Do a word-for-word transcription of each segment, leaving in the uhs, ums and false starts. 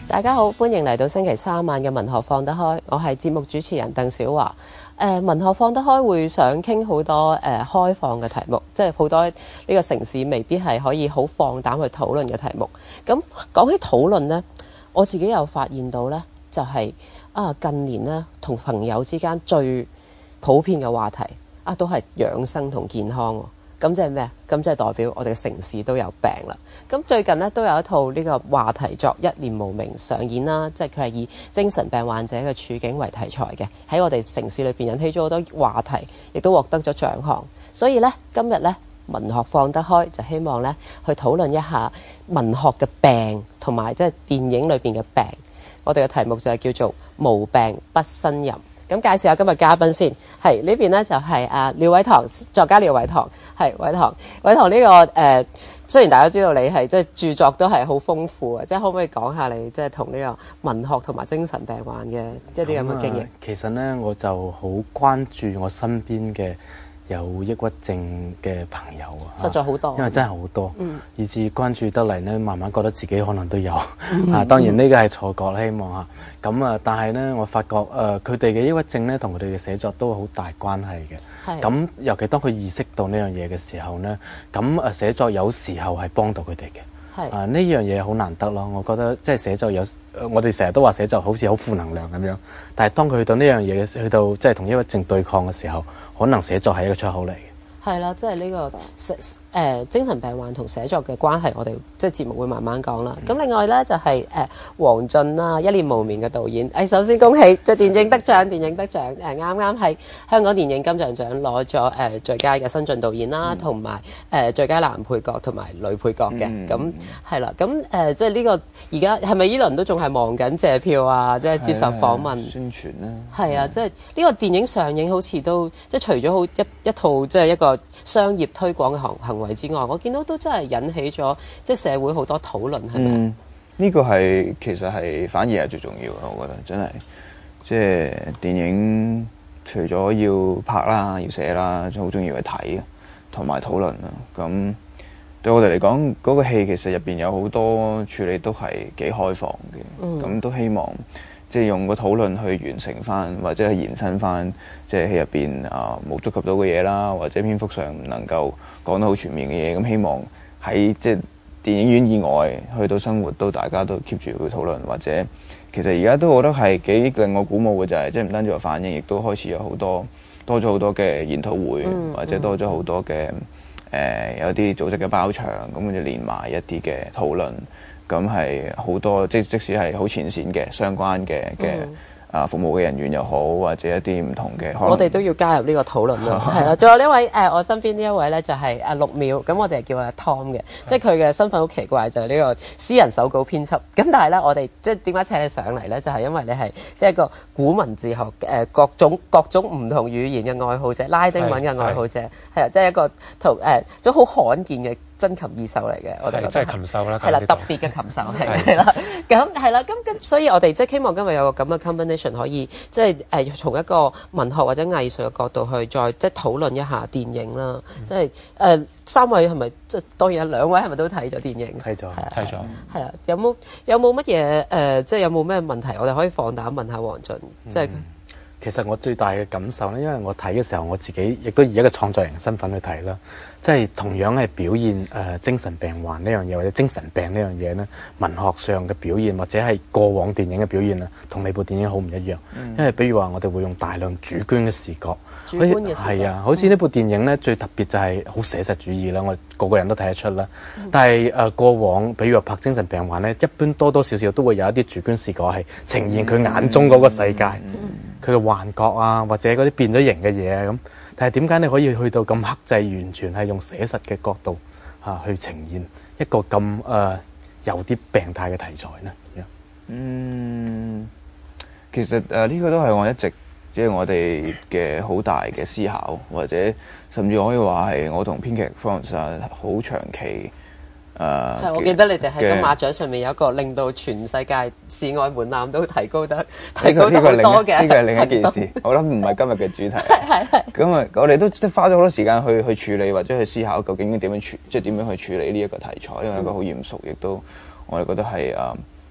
大家好，歡迎嚟到星期三晚嘅文學放得開，我係節目主持人鄧小華。誒、呃、文學放得開會想傾好多誒、呃、開放嘅題目，即係好多呢個城市未必係可以好放膽去討論嘅題目。咁講起討論呢，我自己又發現到呢，就係、是、啊近年呢，同朋友之間最普遍嘅話題啊都係養生同健康喎。咁即係咩？咁即係代表我哋嘅城市都有病啦。咁最近呢，都有一套呢個話題作《一念無明》上演啦，即係佢係以精神病患者嘅處境為題材嘅，喺我哋城市裏邊引起咗好多話題，亦都獲得咗獎項。所以呢，今日呢，文學放得開，就希望呢去討論一下文學嘅病同埋即係電影裏邊嘅病。我哋嘅題目就係叫做無病不呻吟。咁介紹下今日嘉賓先，係呢邊咧就係阿廖偉棠，作家廖偉棠，係偉棠。偉棠呢個誒、呃，雖然大家知道你係即係著作都係好豐富啊，即係可唔可以講下你即係同呢個文學同埋精神病患嘅一啲咁嘅經驗？ 其實咧，我就好關注我身邊嘅有抑鬱症嘅朋友啊， 實在好多， 因為真係好多，嗯、以至關注得嚟咧，慢慢覺得自己可能都有、 嗯、 啊。當然呢個係錯覺啦，希望嚇咁啊。但係咧，我發覺誒，佢哋嘅抑鬱症咧，同佢哋嘅寫作都好大關係嘅。咁的尤其當佢意識到呢樣嘢嘅時候咧，咁誒寫作有時候係幫到佢哋嘅。係的啊，呢樣嘢好難得咯。我覺得即係寫作有，我哋成日都話寫作好似好負能量咁樣，但係當佢去到呢樣嘢嘅，去到即係同抑鬱症對抗嘅時候，可能寫作係一個出口嚟嘅。係啦， 即係呢個誒、呃、精神病患同寫作嘅關係，我哋即係節目會慢慢講啦。咁、嗯、另外咧就係誒黃進啦，《一念無明》嘅導演。誒、哎、首先恭喜即係電影得獎，電影得獎誒啱啱喺香港電影金像獎攞咗誒最佳嘅新晉導演啦，同埋誒最佳男配角同埋女配角嘅。咁係啦，咁誒、呃、即係呢、這個而家係咪依輪都仲係忙緊借票啊？即係接受訪問宣傳啦。 係啊，即係呢個電影上映好似都即係除咗好一一套即係一個商業推廣嘅行行為之外，我見到都真係引起咗即係社會好多討論，係咪？ 嗯，呢個係其實係反而係最重要嘅，我覺得真係即係電影除咗要拍啦、要寫啦，好重要係睇同埋討論啦。咁對我哋嚟講，嗰個戲其實入邊有好多處理都係幾開放嘅，咁、嗯、都希望即係用個討論去完成翻，或者係延伸翻，即係戲入邊啊冇觸及到嘅嘢啦，或者篇幅上唔能夠講得好全面嘅嘢。咁希望喺即係電影院以外，去到生活都大家都 keep 住去討論，或者其實而家都覺得係幾令我鼓舞嘅就係、是，即係唔單止話反應，亦都開始有好多多咗好多嘅研討會，嗯、或者多咗好多嘅誒、呃、有啲組織嘅包場，咁跟住連埋一啲嘅討論。咁係好多，即即使係好前線嘅相關嘅嘅啊服務嘅人員又好，或者一啲唔同嘅， 我哋都要加入呢個討論咯。係啦，仲有呢位誒、呃，我身邊呢一位咧就係阿六秒，咁我哋係叫阿 Tom 嘅，即係佢嘅身份好奇怪，就係、是、呢個私人手稿編輯。咁但係咧，我哋即係點解請你上嚟咧？就係、是、因為你係即係一個古文字學誒、呃、各種各種唔同語言嘅愛好者，拉丁文嘅愛好者，係啊，即係一個同誒都好罕見嘅真琴二手嚟嘅，我哋即係琴手啦， 係啦，特別嘅琴手係係啦，咁係啦，咁跟所以我哋即係希望今日有個咁嘅 combination 可以即係誒從一個文學或者藝術嘅角度去再即係討論一下電影啦，即係誒三位係咪即係當然有兩位係咪都睇咗電影？ 睇咗， 睇咗， 係啊，有冇有冇乜嘢誒？即係有冇咩問題？我哋可以放膽問下黃進，即係。 其實我最大嘅感受咧，因為我睇嘅時候，我自己亦都以一個創作人身份去睇啦，即係同樣係表現誒、呃、精神病患呢樣嘢，或者精神病呢樣嘢咧，文學上嘅表現或者係過往電影嘅表現啊，同你部電影好唔一樣。嗯、因為比如話，我哋會用大量主觀嘅視覺， 主觀嘅視覺係啊，好似呢部電影咧，最特別就係好寫實主義啦，我哋個個人都睇得出啦。嗯、但係誒、呃、過往，比如話拍精神病患咧，一般多多少少都會有一啲主觀視覺係呈現佢眼中嗰個世界。嗯嗯佢嘅幻覺啊，或者嗰啲變咗形嘅嘢啊咁，但係點解你可以去到咁克制，完全係用寫實嘅角度嚇、啊、去呈現一個咁誒、呃、有啲病態嘅題材呢？ 嗯，其實誒呢、呃這個都係我一直即係、就是、我哋嘅好大嘅思考，或者甚至可以話係我同編劇 Florence 好長期。誒， 係，我記得你哋喺金馬獎上面有一個令到全世界示愛門檻都提高得提高得好多嘅， 呢個係另一件事。我諗唔係今日嘅主題。係係。咁啊，我哋都即係花咗好多時間去去處理或者去思考，究竟點樣處，即係點樣去處理呢一個題材，因為一個好嚴肅，亦都我哋覺得係誒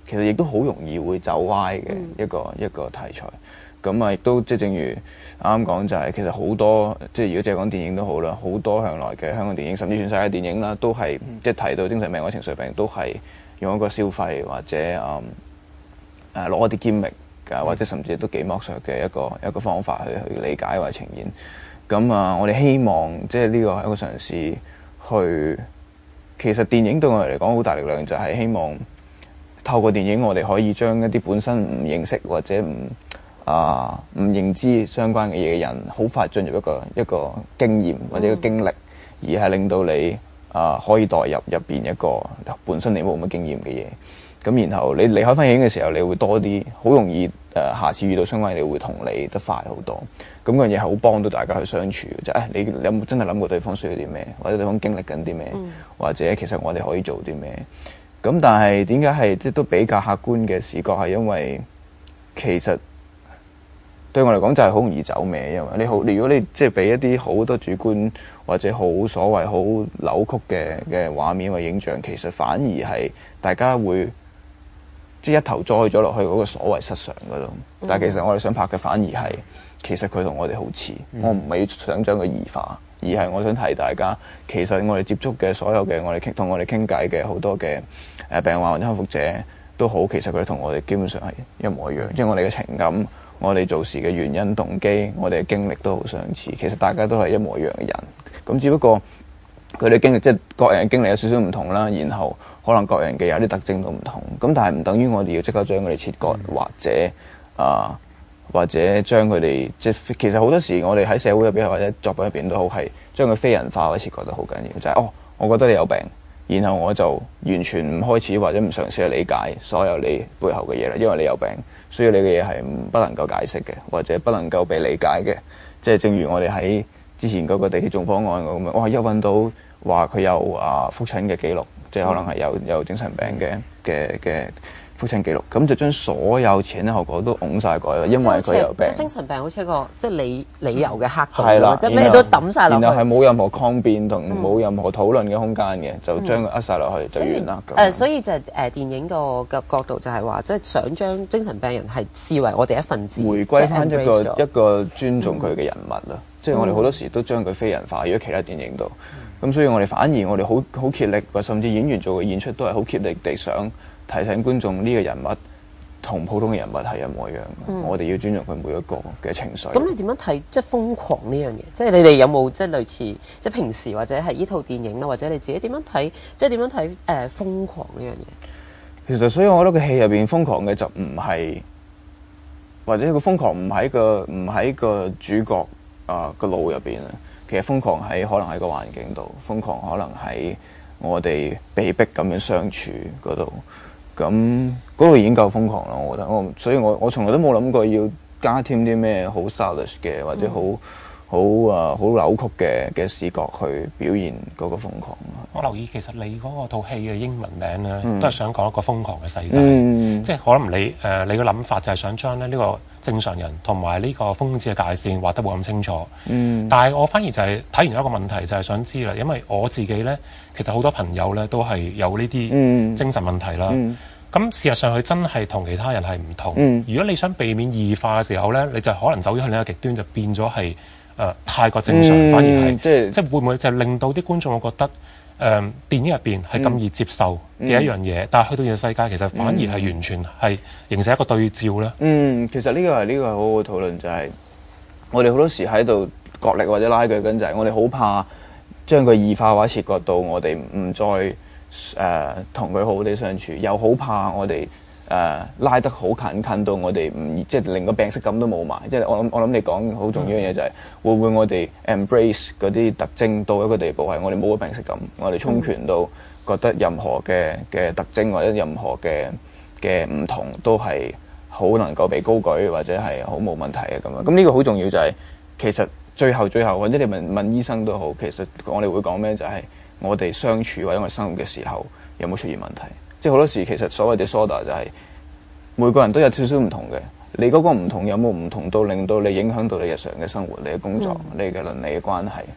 其實亦都好容易會走歪嘅一個、嗯、一個題材。咁啊，亦都即係正如啱啱講就係、是，其實好多即係如果淨係講電影都好啦，好多向來嘅香港電影，甚至全世界電影啦，都係、嗯、即係提到精神病或者情緒病，都係用一個消費或者誒誒攞一啲 gimmick 啊，或者甚至都幾剝削嘅一個一個方法去去理解或者呈現。咁啊，我哋希望即係呢個係一個嘗試去，其實電影對我哋嚟講好大力量，就係希望透過電影，我哋可以將一啲本身唔認識或者唔啊唔認知相關嘅嘢嘅人，好快進入一個一個經驗或者一個經歷，而係令到你啊可以代入入邊一個本身你冇乜經驗嘅嘢。咁然後你離開翻影嘅時候，你會多啲，好容易誒、呃，下次遇到相關嘢，你會同理得快好多。咁嗰樣嘢係好幫到大家去相處嘅，就誒、是哎，你有冇真係諗過對方需要啲咩，或者對方經歷緊啲咩，嗯、或者其實我哋可以做啲咩？咁但係點解係即係都比較客觀嘅視覺，係因為其實對我嚟講就係好容易走歪，因為你好，如果你即係俾一啲好多主觀或者好所謂好扭曲嘅嘅畫面或影像，其實反而係大家會。即係一頭栽咗落去嗰個所謂失常嗰度，但係其實我哋想拍嘅反而係，其實佢同我哋好似，嗯、我唔係想將佢異化，而係我想提大家，其實我哋接觸嘅所有嘅我哋傾同我哋傾偈嘅好多嘅誒病患或者康復者都好，其實佢哋同我哋基本上係一模一樣，即係我哋嘅情感、我哋做事嘅原因、動機、我哋嘅經歷都好相似，其實大家都係一模一樣嘅人，咁只不過。佢哋經歷即係各人嘅經歷有少少唔同啦，然後可能各人嘅有啲特徵都唔同，咁但係唔等於我哋要即刻將佢哋切割，嗯、或者啊、呃、或者將佢哋即係其實好多時我哋喺社會入邊或者作品入邊都好係將佢非人化或者切割得好緊要，就係、是、哦，我覺得你有病，然後我就完全唔開始或者唔嘗試去理解所有你背後嘅嘢啦，因為你有病，所以你嘅嘢係不能夠解釋嘅，或者不能夠被理解嘅，即係正如我哋喺之前嗰個地鐵縱火案咁樣，我係一揾到。話佢有啊覆診嘅記錄，即係可能係有有精神病嘅嘅嘅覆診記錄，咁就將所有前因後果都拱晒過去，因為佢有病。即係精神病好似一個即係理理由嘅黑洞，係啦，即係咩都抌晒落去。然後係冇任何抗辯同冇任何討論嘅空間嘅，嗯、就將佢扼晒落去就完啦。誒、嗯，所以就係誒電影個嘅角度就係話，即係想將精神病人係視為我哋一份子，回歸翻一個一個尊重佢嘅人物啦。嗯、即係我哋好多時都將佢非人化，如果其他電影度。咁所以我哋反而我哋好好竭力，或甚至演員做嘅演出都係好竭力地想提醒觀眾呢個人物同普通嘅人物係一模一樣。嗯、我哋要尊重佢每一個嘅情緒。咁你點樣睇即係瘋狂呢樣嘢？即係你哋有冇即係類似即係平時或者係呢套電影啦，或者你自己點樣睇？即係點樣睇誒、呃、瘋狂呢樣嘢？其實所以我覺得個戲入邊瘋狂嘅就唔係，或者個瘋狂唔喺個唔喺個主角啊個腦入邊啊。其實瘋狂喺可能喺個環境度，瘋狂可能喺我哋被逼咁樣相處嗰度，咁嗰個已經夠瘋狂啦。我覺得，我所以我我從來都冇諗過要加添啲咩好 stylish 嘅或者好好啊好扭曲嘅嘅視覺去表現嗰個瘋狂。我留意其實你嗰個套戲嘅英文名咧，嗯、都係想講一個瘋狂嘅世界，嗯、即係可能你誒、呃、你嘅諗法就係想將咧呢、呢個正常人同埋呢個瘋子嘅界線畫得冇咁清楚，嗯、但係我反而就係睇完一個問題，就係想知啦，因為我自己咧，其實好多朋友咧都係有呢啲精神問題啦。咁、嗯嗯、事實上佢真係同其他人係唔同。嗯、如果你想避免異化嘅時候咧，你就可能走咗去另一個極端，就變咗係誒太過正常，嗯、反而係即係即係會唔會就令到啲觀眾會覺得？誒、嗯、電影入邊係咁易接受嘅一樣嘢，嗯、但係去到現實世界其實反而係完全係形成一個對照咧。嗯，其實呢個係呢、呢個係好好討論，就係、是、我哋好多時喺度角力或者拉鋸緊，就係我哋好怕將佢異化或者切割到我哋唔再誒同佢好好地相處，又好怕我哋。誒、uh, 拉得好近，近到我哋唔即係連個病識感都冇埋，即係我諗我諗你講好重要嘅嘢就係、是、會唔會我哋 embrace 嗰啲特徵到一個地步係我哋冇咗病識感，我哋充權到覺得任何嘅嘅特徵或者任何嘅嘅唔同都係好能夠被高舉或者係好冇問題嘅咁樣。咁呢個好重要就係、是、其實最後最後或者你問問醫生都好，其實我哋會講咩就係、是、我哋相處或者我哋生活嘅時候有冇出現問題。即係好多時，其實所謂嘅 disorder 就係每個人都有少少唔同嘅。你嗰個唔同有冇唔同到令到你影響到你日常嘅生活、你嘅工作、嗯、你嘅倫理嘅關係？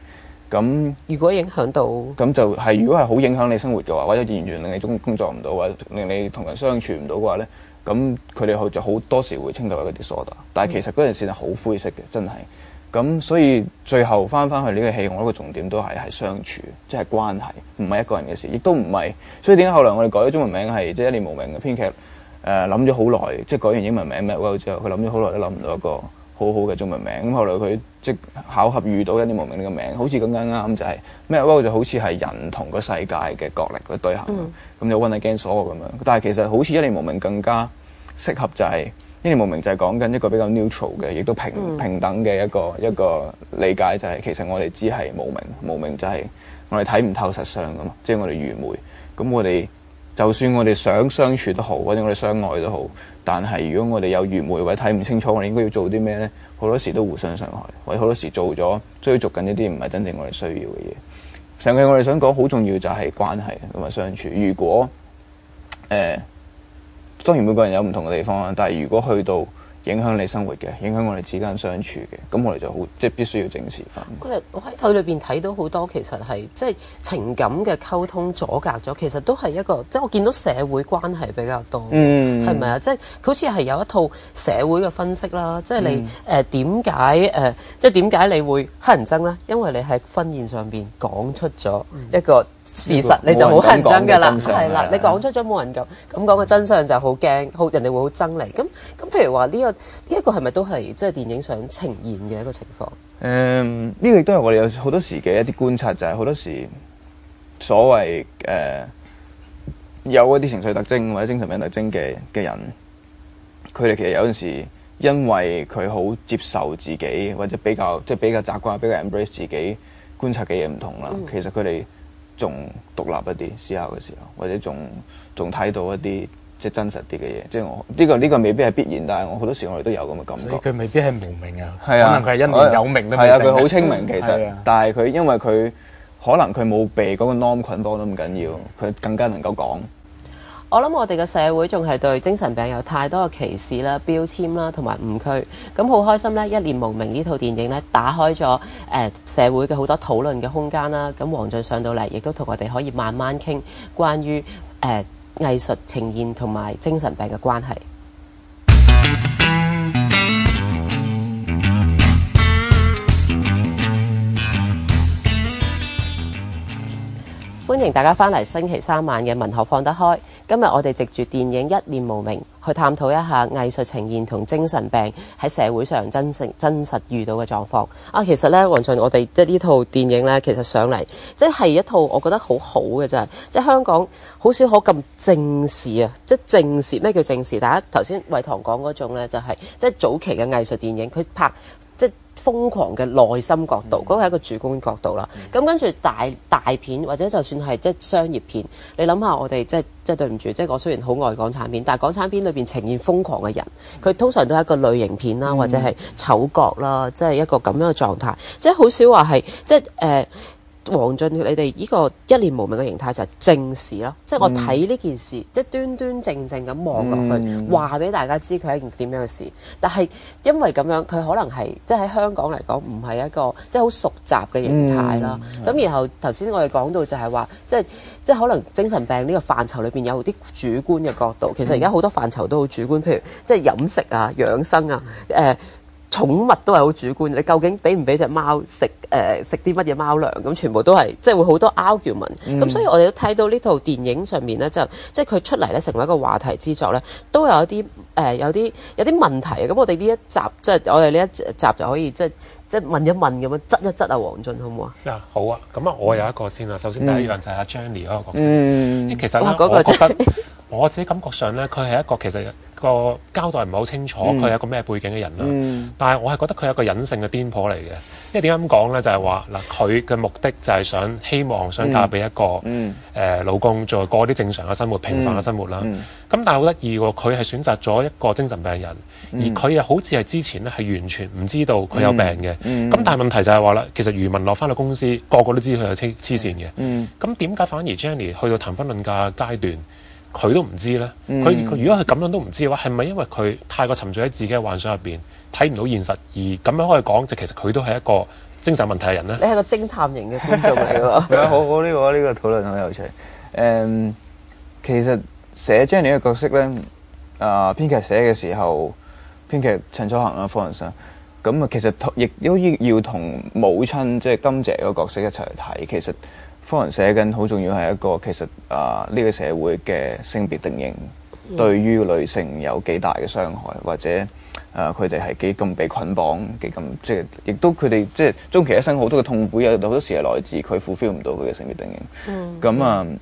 咁如果影響到， 咁就係如果係好影響你生活嘅話，或者演員令你工工作唔到，或者令你同人相處唔到嘅話咧，咁佢哋就好多時會稱佢為嗰啲 disorder。但係其實嗰陣時係好灰色嘅，真係。咁所以最後翻翻去呢個戲，我覺得個重點都係係相處，即係關係，唔係一個人嘅事，亦都唔係。所以點解後來我哋改咗中文名係即係一念無明嘅編劇誒諗咗好耐，即係改完英文名 Matt Well 之後，佢諗咗好耐都諗唔到一個好好嘅中文名。咁後來佢即巧合遇到一念無明呢個名，好似咁啱啱就係 Matt Well 就好似係人同個世界嘅角力嘅對衡，咁就 One Against All咁樣。但係其實好似一念無明更加適合就係、是。一念無明就係講緊一個比較 neutral 嘅，亦都平、嗯、平等嘅一個一個理解，就係其實我哋只係無明，無明就係我哋睇唔透實相噶嘛，即係我哋愚昧。咁我哋就算我哋想相處都好，或者我哋相愛都好，但係如果我哋有愚昧或者睇唔清楚，我哋應該要做啲咩咧？好多時都互相傷害，或者好多時做咗追逐緊一啲唔係真正我哋需要嘅嘢。上句我哋想講好重要就係關係同埋相處。如果誒。呃當然每個人有唔同嘅地方啦，但係如果去到影響你生活嘅，影響我哋之間相處嘅，咁我哋就好即係必須要正視翻。 我喺佢裏邊睇到好多其實係即係情感嘅溝通阻隔咗，其實都係一個即係我見到社會關係比較多，係咪啊？即係好似係有一套社會嘅分析啦，即係你誒點解誒即係點解你會乞人憎咧？因為你喺婚宴上邊講出咗一個事實，嗯、你就好乞人憎㗎啦，係啦，你講出咗冇人咁咁講嘅真相就好驚，好人哋會好憎你。咁咁譬如話呢、呢個呢一、呢個係咪都係即係電影想呈現嘅一個情況？誒、 嗯，呢、呢個亦都係我哋有好多時嘅一啲觀察，就係、是、好多時所謂誒、呃、有一啲情緒特徵或者精神病特徵嘅嘅人，佢哋其實有陣時因為佢好接受自己，或者比較即係比較習慣比較 embrace 自己觀察嘅嘢唔同啦，嗯、其實佢哋仲獨立一啲思考嘅時候，或者仲仲睇到一啲即係真實啲嘅嘢。即係我呢、這個呢、這個未必係必然，但係我好多時我哋都有咁嘅感覺。 佢未必係無明啊， 係啊， 可能佢係一念有明都未定。係啊，佢好清明其實， 啊、 但係佢因為佢可能佢冇被嗰個 norm 捆綁都唔緊要，佢更加能夠講。 我諗我哋嘅社會仲係對精神病有太多嘅歧視啦、標籤啦同埋誤區。咁好開心咧，《一念無明》呢套電影咧，打開咗誒、呃、社會嘅好多討論嘅空間啦。咁黃進上到嚟，亦都同我哋可以慢慢傾關於誒、呃、藝術呈現同埋精神病嘅關係。歡迎大家翻嚟星期三晚嘅文學放得開。今日我哋藉住電影《一念無明》去探討一下藝術呈現同精神病喺社會上真實真實遇到嘅狀況。啊，其實咧，黃進，我哋即係呢套電影咧，其實上嚟即係一套我覺得好好嘅啫。即係香港好少可咁正視啊！即係正視咩叫正視？大家頭先偉棠講嗰種咧，就係、是、即係早期嘅藝術電影，佢拍即係瘋狂嘅內心角度，嗰個係一個主觀角度啦。咁、嗯、跟住大大片或者就算係即係商業片，你諗下我哋即係即係對唔住，即係我雖然好愛港產片，但係港產片裏邊呈現瘋狂嘅人，佢通常都係一個類型片啦，或者係丑角啦，即係一個咁樣嘅狀態，即係好少話係即係誒。呃黃進，你哋呢個一念無明嘅形態就係正視咯，即係我睇呢件事，嗯、即係端端正正咁望落去，話俾、嗯、大家知佢係一件點樣嘅事。但係因為咁樣，佢可能係即係喺香港嚟講，唔係一個即係好熟習嘅形態啦。咁、嗯、然後頭先我哋講到就係話，即係即係可能精神病呢個範疇裏邊有啲主觀嘅角度。其實而家好多範疇都好主觀，譬如即係飲食啊、養生啊、誒、呃。寵物都係好主觀，你究竟俾唔俾隻貓食誒食啲乜嘢貓糧？咁全部都係即係會好多 argument。咁、嗯、所以我哋都睇到呢套電影上面咧，就即係佢出嚟咧成為一個話題之作咧，都有一啲誒、呃、有啲有啲問題。咁我哋呢一集即係我哋呢一集就可以即係即係問一問咁樣，質一質啊，黃進好唔好啊？啊好啊，咁啊我有一個先啦。首先第一樣就係阿 Jenny 嗰個角色。 嗯， 其實咧， 那個、 我覺得我自己感覺上咧，佢係一個其實。個交代唔係好清楚，佢係一個咩背景嘅人啦。嗯、但係我係覺得佢係一個隱性嘅癲婆嚟嘅。因為點解咁講咧？就係話嗱，佢嘅目的就係想希望想嫁俾一個誒、嗯呃、老公，再過啲正常嘅生活、平凡嘅生活啦。咁、嗯嗯、但係好得意喎，佢係選擇咗一個精神病人，嗯、而佢又好似係之前咧係完全唔知道佢有病嘅。咁、嗯嗯、但係問題就係話啦，其實余文樂翻到公司，個個都知佢有黐黐線嘅。咁點解反而 Jenny 去到談婚論嫁階段？佢都唔知咧，佢佢、嗯、如果佢咁樣都唔知嘅話，係咪因為佢太過沉醉喺自己嘅幻想入邊，睇唔到現實，而咁樣可以講，就其實佢都係一個精神問題嘅人咧？ 你係個偵探型嘅觀眾嚟喎。 係啊，好好呢個呢個討論好有趣。誒，其實寫 Jenny 嘅角色咧，啊編劇寫嘅時候，編劇陳楚恒啊、Florence啊，咁啊其實亦都要同母親即係金姐個角色一齊去睇。其實 Florence 寫緊好重要係一個其實啊呢個社會嘅性別定型。對於女性有幾大嘅傷害，或者誒佢哋係幾咁被捆綁，幾咁即係，亦都佢哋即係終其一生好多嘅痛苦，有好多時係來自佢 fulfill 唔到佢嘅性別定型。咁、嗯、啊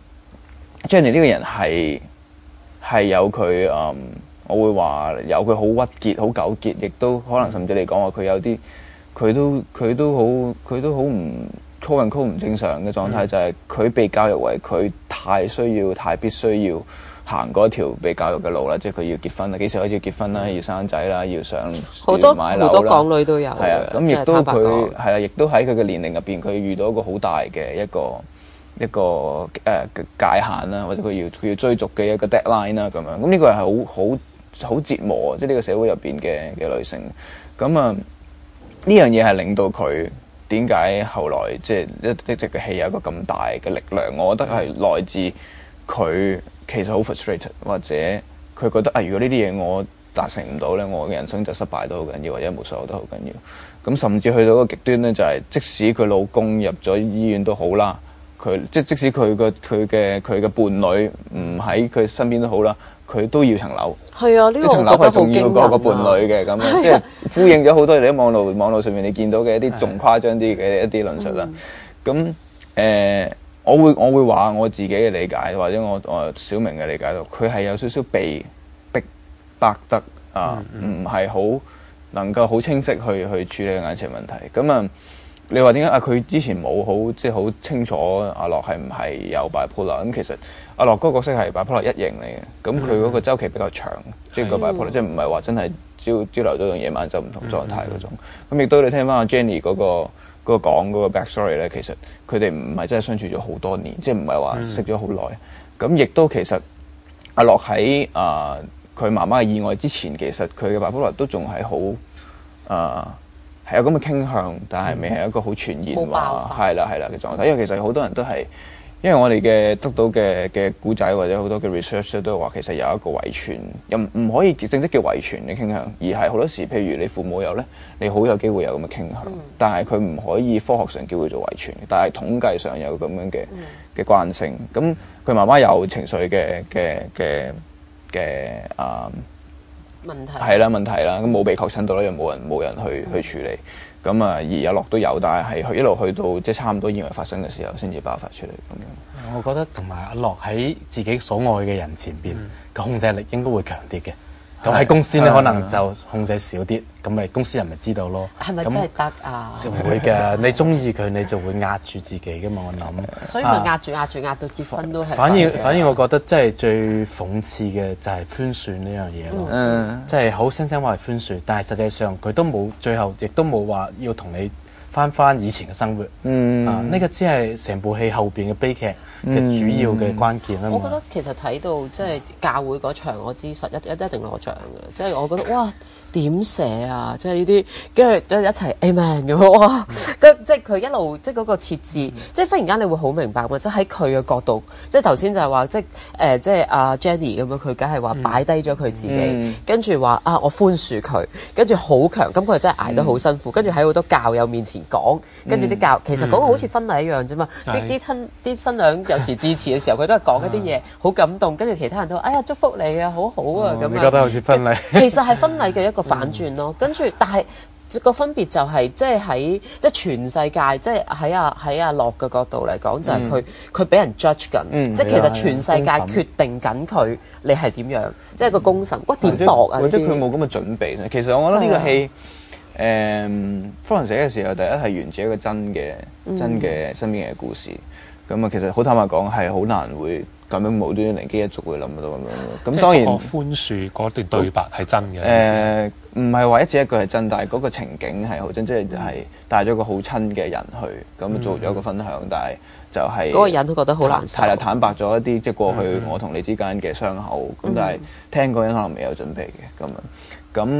Jenny 呢個人係係有佢誒、嗯，我會話有佢好鬱結、好糾結，亦都可能甚至嚟講話佢有啲佢都佢都好佢都好唔 call and call 唔正常嘅狀態，嗯、就係佢被教育為佢太需要、太必須要行嗰條被教育嘅路啦，即係佢要結婚啦，幾時開始要結婚啦，要生仔啦，要上好多買樓啦， 好多港女都有。 係啊，咁亦都佢係啊，亦都喺佢嘅年齡入邊，佢遇到一個好大嘅一個一個誒、呃、界限啦，或者佢要佢要追逐嘅一個 deadline 啦，咁樣。咁呢個係好好好折磨，即係呢個社會入邊嘅嘅女性。咁啊，呢樣嘢係令到佢點解後來即係一一直嘅戲有一個咁大嘅力量？我覺得係來自佢。其實好 frustrated，或者佢覺得啊，如果呢啲嘢我達成唔到咧，我嘅人生就失敗都好緊要，或者無所有都好緊要。咁甚至去到一個極端咧，就係、是、即使佢老公入咗醫院都好啦，佢即即使佢個佢嘅佢嘅伴侶唔喺佢身邊都好啦，佢都要層樓。係啊，呢、這個層樓係重要過個伴侶嘅咁樣，即係呼應咗好多你喺網絡網絡上面你見到嘅一啲仲誇張啲嘅一啲論述啦。咁誒、嗯。呃我會我會話我自己嘅理解，或者我我小明嘅理解到，佢係有少少被逼迫得啊，唔係好能夠好清晰去去處理眼前問題。咁啊，你話點解啊？佢之前冇好即係好清楚阿樂係唔係有 bipolar？咁其實阿樂嗰個角色係 bipolar 一型嚟嘅，咁佢嗰個週期比較長，嗯、即係個 bipolar，即係唔係話真係朝朝頭早同夜晚就唔同狀態嗰種。咁亦都你聽翻阿 Jenny 嗰個。嗰個講嗰個 backstory 咧，其實佢哋唔係真係相處咗好多年，即係唔係話識咗好耐。咁亦、嗯、都其實阿樂喺啊佢媽媽嘅意外之前，其實佢嘅 bipolar都仲係好啊係有咁嘅傾向，但係未係一個好全然話係啦係啦嘅狀態。因為其實好多人都係。因為我哋嘅得到嘅嘅古仔或者好多嘅 research 都係話，其實有一個遺傳，又唔可以正式叫遺傳嘅傾向，而係好多時，譬如你父母有咧，你好有機會有咁嘅傾向，嗯、但係佢唔可以科學上叫佢做遺傳，但係統計上有咁樣嘅嘅慣性。咁佢媽媽有情緒嘅嘅嘅嘅啊問題係啦問題啦，咁冇被確診到啦，又冇人冇人去、嗯、去處理。咁啊，而有落都有，但係係一路去到即係差唔多意外發生嘅時候，先至爆發出嚟咁樣。 我覺得同埋阿樂喺自己所愛嘅人前邊嘅控制力應該會強啲嘅。咁喺公司咧，可能就控制少啲，咁咪公司人咪知道咯。 係咪真係得啊？ 就會嘅，你中意佢，你就會壓住自己嘅嘛。我諗， 所以咪壓住壓住壓到結婚都係。 反而反而，我覺得真係最諷刺嘅就係寬恕呢樣嘢咯。嗯，即係好聲聲話係寬恕，但係實際上佢都冇，最後亦都冇話要同你翻翻以前嘅生活。嗯，啊，呢個只係成部戲後邊嘅悲劇嘅主要嘅關鍵啊嘛、嗯！ 我覺得其實睇到即係教會嗰場，我知實一一一定攞獎嘅，即係我覺得哇點寫啊！即係呢啲跟住一齊 Amen 咁哇！跟即係佢一路即係嗰個設置，即係忽然間你會好明白嘅，即係喺佢嘅角度，即係頭先就係話即係誒即係阿 Jenny 咁樣，佢梗係話擺低咗佢自己，嗯、跟住話啊我寬恕佢，跟住好強，咁佢真係捱得好辛苦，跟住喺好多教友面前講，跟住啲教其實嗰個好似婚禮一樣啫嘛，啲啲親啲新娘有時致辭嘅時候，佢都係講一啲嘢好感動，跟住其他人都哎呀祝福你啊，好好啊咁樣。 你覺得好似婚禮？ 其實係婚禮嘅一個反轉咯，跟住但係個分別就係即係喺即係全世界，即係喺阿喺阿樂嘅角度嚟講，就係佢佢俾人 judge 緊，即係其實全世界決定緊佢你係點樣，即係個公審，哇點度啊？ 或者佢冇咁嘅準備咧。其實我覺得呢個戲誒Florence寫嘅時候，第一係源自一個真嘅真嘅身邊嘅故事。咁啊，其實好坦白講，係好難會咁樣無端端靈機一觸會諗到咁樣。咁當然寬恕嗰段對白係真嘅。 誒，唔係話一字一句係真，但係嗰個情景係好真，即係係帶咗個好親嘅人去，咁做咗一個分享，嗯、但係就係、是、 嗰個人都覺得好難受。 係啦，坦白咗一啲即係過去我同你之間嘅傷口，咁、嗯、但係聽嗰人可能未有準備嘅咁樣。咁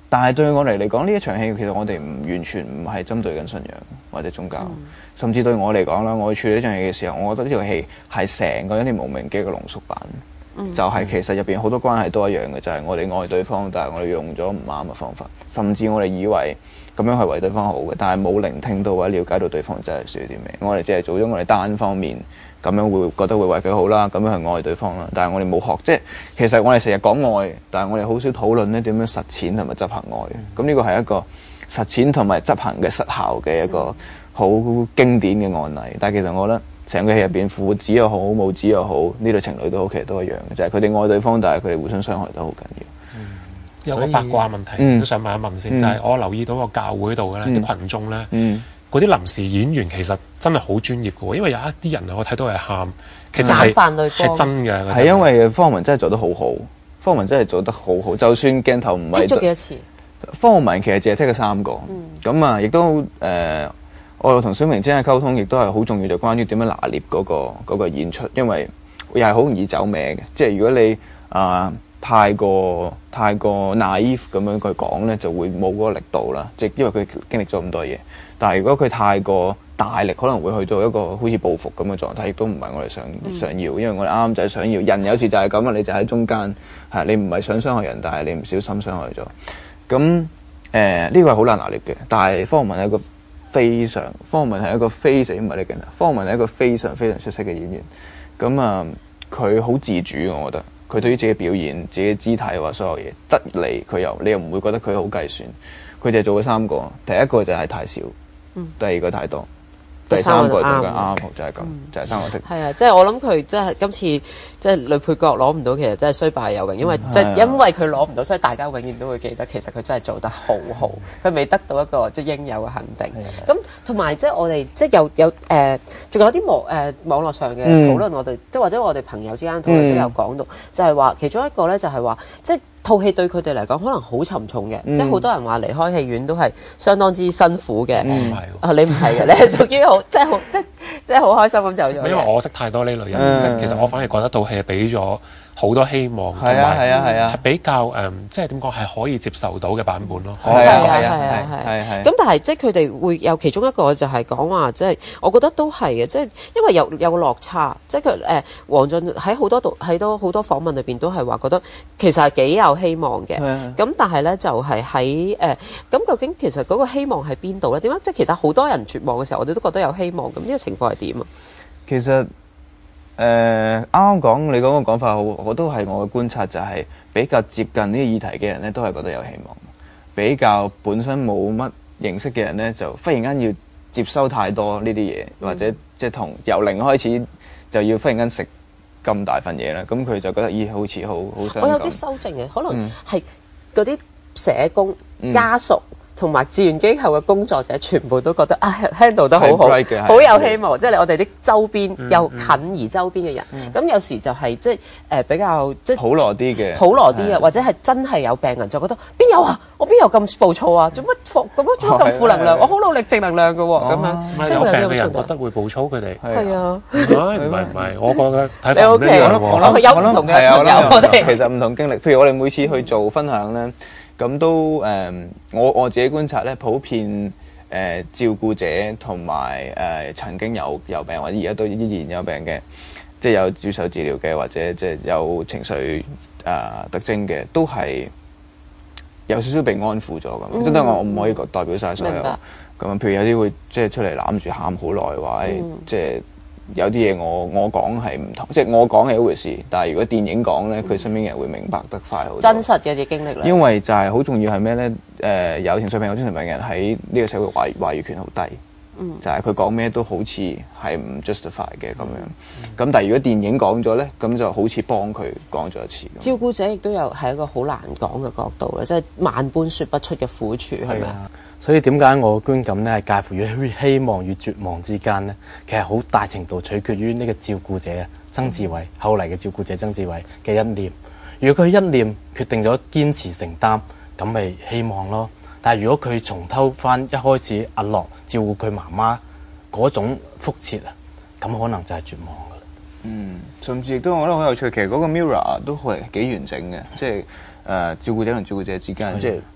但係對我哋嚟講，呢一場戲其實我哋唔完全唔係針對緊信仰或者宗教，嗯、甚至對我嚟講啦，我去處理呢場戲嘅時候，我覺得呢套戲係成個一念無明嘅一個濃縮版，嗯、就係其實入邊好多關係都一樣嘅，就係、是、我哋愛對方，但係我哋用咗唔啱嘅方法，甚至我哋以為咁樣係為對方好嘅，但係冇聆聽到或者了解到對方真係需要啲咩，我哋只係做咗我哋單方面。咁樣會覺得會為佢好啦，咁樣係愛對方啦。但係我哋冇學，即係其實我哋成日講愛，但係我哋好少討論咧點樣實踐同埋執行愛。咁呢個係一個實踐同埋執行嘅失效嘅一個好經典嘅案例。但係其實我覺得成個戲入邊父子又好，母子又好，呢對情侶都好，其實都一樣嘅，就係佢哋愛對方，但係佢哋互相傷害都好緊要。 嗯、有個八卦問題、嗯、都想問一問先，嗯、就係我留意到個教會度嘅咧啲群眾咧。嗯嗰啲臨時演員其實真係好專業嘅喎，因為有一啲人啊，我睇到係喊，其實係係真嘅。係因為方文真係做得好好，方文真係做得好好。就算鏡頭唔係， 剔咗幾多次？ 方文其實淨係剔咗三個。咁啊、嗯，亦都誒、呃，我同小明之間嘅溝通亦都係好重要，就關於點樣拿捏嗰、嗰個嗰個演出，因為又係好容易走歪嘅。即係如果你啊、呃、太過太過 naive 咁樣去講咧，就會冇嗰個力度啦。即係因為佢經歷咗咁多嘢。但係如果佢太過大力，可能會去到一個好似報復咁嘅狀態，亦都唔係我哋想、嗯、想要，因為我哋啱啱就係想要人有時就係咁啊，你就喺中間係你唔係想傷害人，但係你唔小心傷害咗。咁誒呢個係好難拿捏嘅，但係方文係一個非常方文係一個非常唔係呢個人，方文係一個非常非常出色嘅演員。咁啊，佢好自主，我覺得佢對於自己表演、自己嘅姿態或所有嘢得嚟，佢又你又唔會覺得佢好計算。佢就係做咗三個，第一個就係太少。嗯、第二個太多，第三個就係啱啱好，就係咁，嗯、就係三個剔。係啊，即係我諗佢即係今次即係女配角攞唔到，其實真係雖敗猶榮，因為即係因為佢攞唔到，所以大家永遠都會記得，其實佢真係做得好好，佢未得到一個即係應有嘅肯定。咁同埋即係我哋即係有有誒，仲、呃、有啲網誒網絡上嘅討論，我哋即係或者我哋朋友之間討論都有講到，嗯、就係話其中一個咧就係話即係。套戲對佢哋嚟講可能好沉重嘅，嗯、即係好多人話離開戲院都係相當之辛苦嘅。 嗯、 啊，你唔係嘅，你係屬於好，即係好，即係即係好開心咁走咗。 因為我識太多呢類人，嗯、其實我反而覺得套戲係俾咗好多希望，同埋係啊係啊， 係比較誒，即係點講係可以接受到嘅版本咯。 係啊係啊係係。 咁但係即係佢哋會有其中一個就係講話，即係我覺得都係嘅，即係因為有有落差，即係佢誒黃俊喺好多度喺多好多訪問裏邊都係話覺得其實係幾有希望嘅。咁但係咧就係喺誒咁究竟其實嗰個希望喺邊度咧？點解即係其他好多人絕望嘅時候，我哋都覺得有希望咁？呢個情況係點啊？ 其實。誒啱啱講你嗰個講法好，我都係我嘅觀察，就係比較接近呢個議題嘅人咧，都係覺得有希望。比較本身冇乜認識嘅人咧，就忽然間要接收太多呢啲嘢，或者即係同由零開始就要忽然間食咁大份嘢啦。咁佢就覺得咦，好似好好傷感。 我有啲修正嘅，可能係嗰啲社工、嗯、家屬。同埋志願機構嘅工作者全部都覺得啊 handle 得好好，好有希望。即係我哋啲周邊又近而周邊嘅人，咁有時就係即係誒比較即係普羅啲嘅， 普羅啲啊，或者係真係有病人就覺得邊有啊？我邊有咁暴躁啊？做乜負咁樣做乜咁負能量？我好努力正能量嘅喎，咁樣即係有病嘅人覺得會暴躁佢哋。 係啊， 唔係唔係，我覺得睇法唔一樣喎。 我有唔同嘅朋友，我哋其實唔同經歷。譬如我哋每次去做分享咧。咁都誒、呃，我我自己觀察咧，普遍誒、呃、照顧者同埋誒曾經有有病或者而家都依然有病嘅，即係有接受治療嘅或者即係有情緒誒、呃、特徵嘅，都係有少少被安撫咗咁。真係、嗯、我唔可以代表晒所有咁。譬如有啲會即係出嚟攬住喊好耐，話誒即係。有啲嘢我我講係唔同，即係我講係一回事，但係如果電影講咧，佢身邊嘅人會明白得快好多。 真實嘅啲經歷咧。因為就係好重要係咩咧？誒、呃，有情緒病、有精神病嘅人喺呢個社會話話語權好低，嗯、就係佢講咩都好似係唔 justify 嘅咁樣。咁、嗯、但係如果電影講咗咧，咁就好似幫佢講咗一次。 照顧者亦都有係一個好難講嘅角度咧，即係萬般説不出嘅苦處係咪啊？ 所以點解我嘅觀感咧係介乎於希望與絕望之間咧？其實好大程度取決於呢個照顧者曾志偉，後嚟嘅照顧者曾志偉嘅一念。如果佢一念決定咗堅持承擔，咁咪希望咯。但係如果佢重偷翻一開始阿樂照顧佢媽媽嗰種覆轍啊，咁可能就係絕望噶啦。 嗯，甚至亦都我覺得好有趣。其實嗰個 mirror 都係幾完整嘅，即係誒、呃、照顧者同照顧者之間，的即係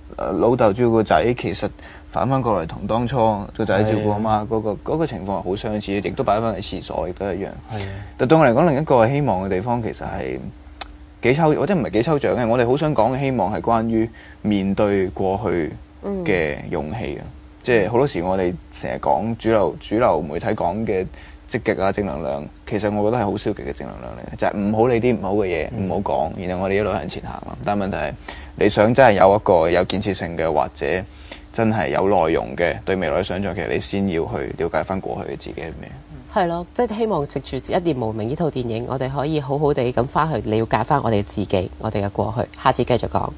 呃、老豆照顧個仔，其實反翻過嚟同當初個仔照顧阿媽嗰個嗰個情況係好相似，亦都擺翻喺廁所，亦都一樣。係。但對我嚟講，另一個希望嘅地方其實係幾抽，或者唔係幾抽象嘅。我哋好想講嘅希望係關於面對過去嘅勇氣嘅，即係好多時我哋成日講主流主流媒體講嘅積極啊正能量，其實我覺得係好消極嘅正能量嚟嘅，就係唔好理啲唔好嘅嘢，唔好講，然後我哋一路向前行啦。但係問題係你想真係有一個有建設性嘅，或者真係有內容嘅對未來嘅想像，其實你先要去了解翻過去嘅自己係咩。 係咯，即係希望藉住《一念無明》呢套電影，我哋可以好好地咁翻去了解翻我哋自己，我哋嘅過去。下次繼續講。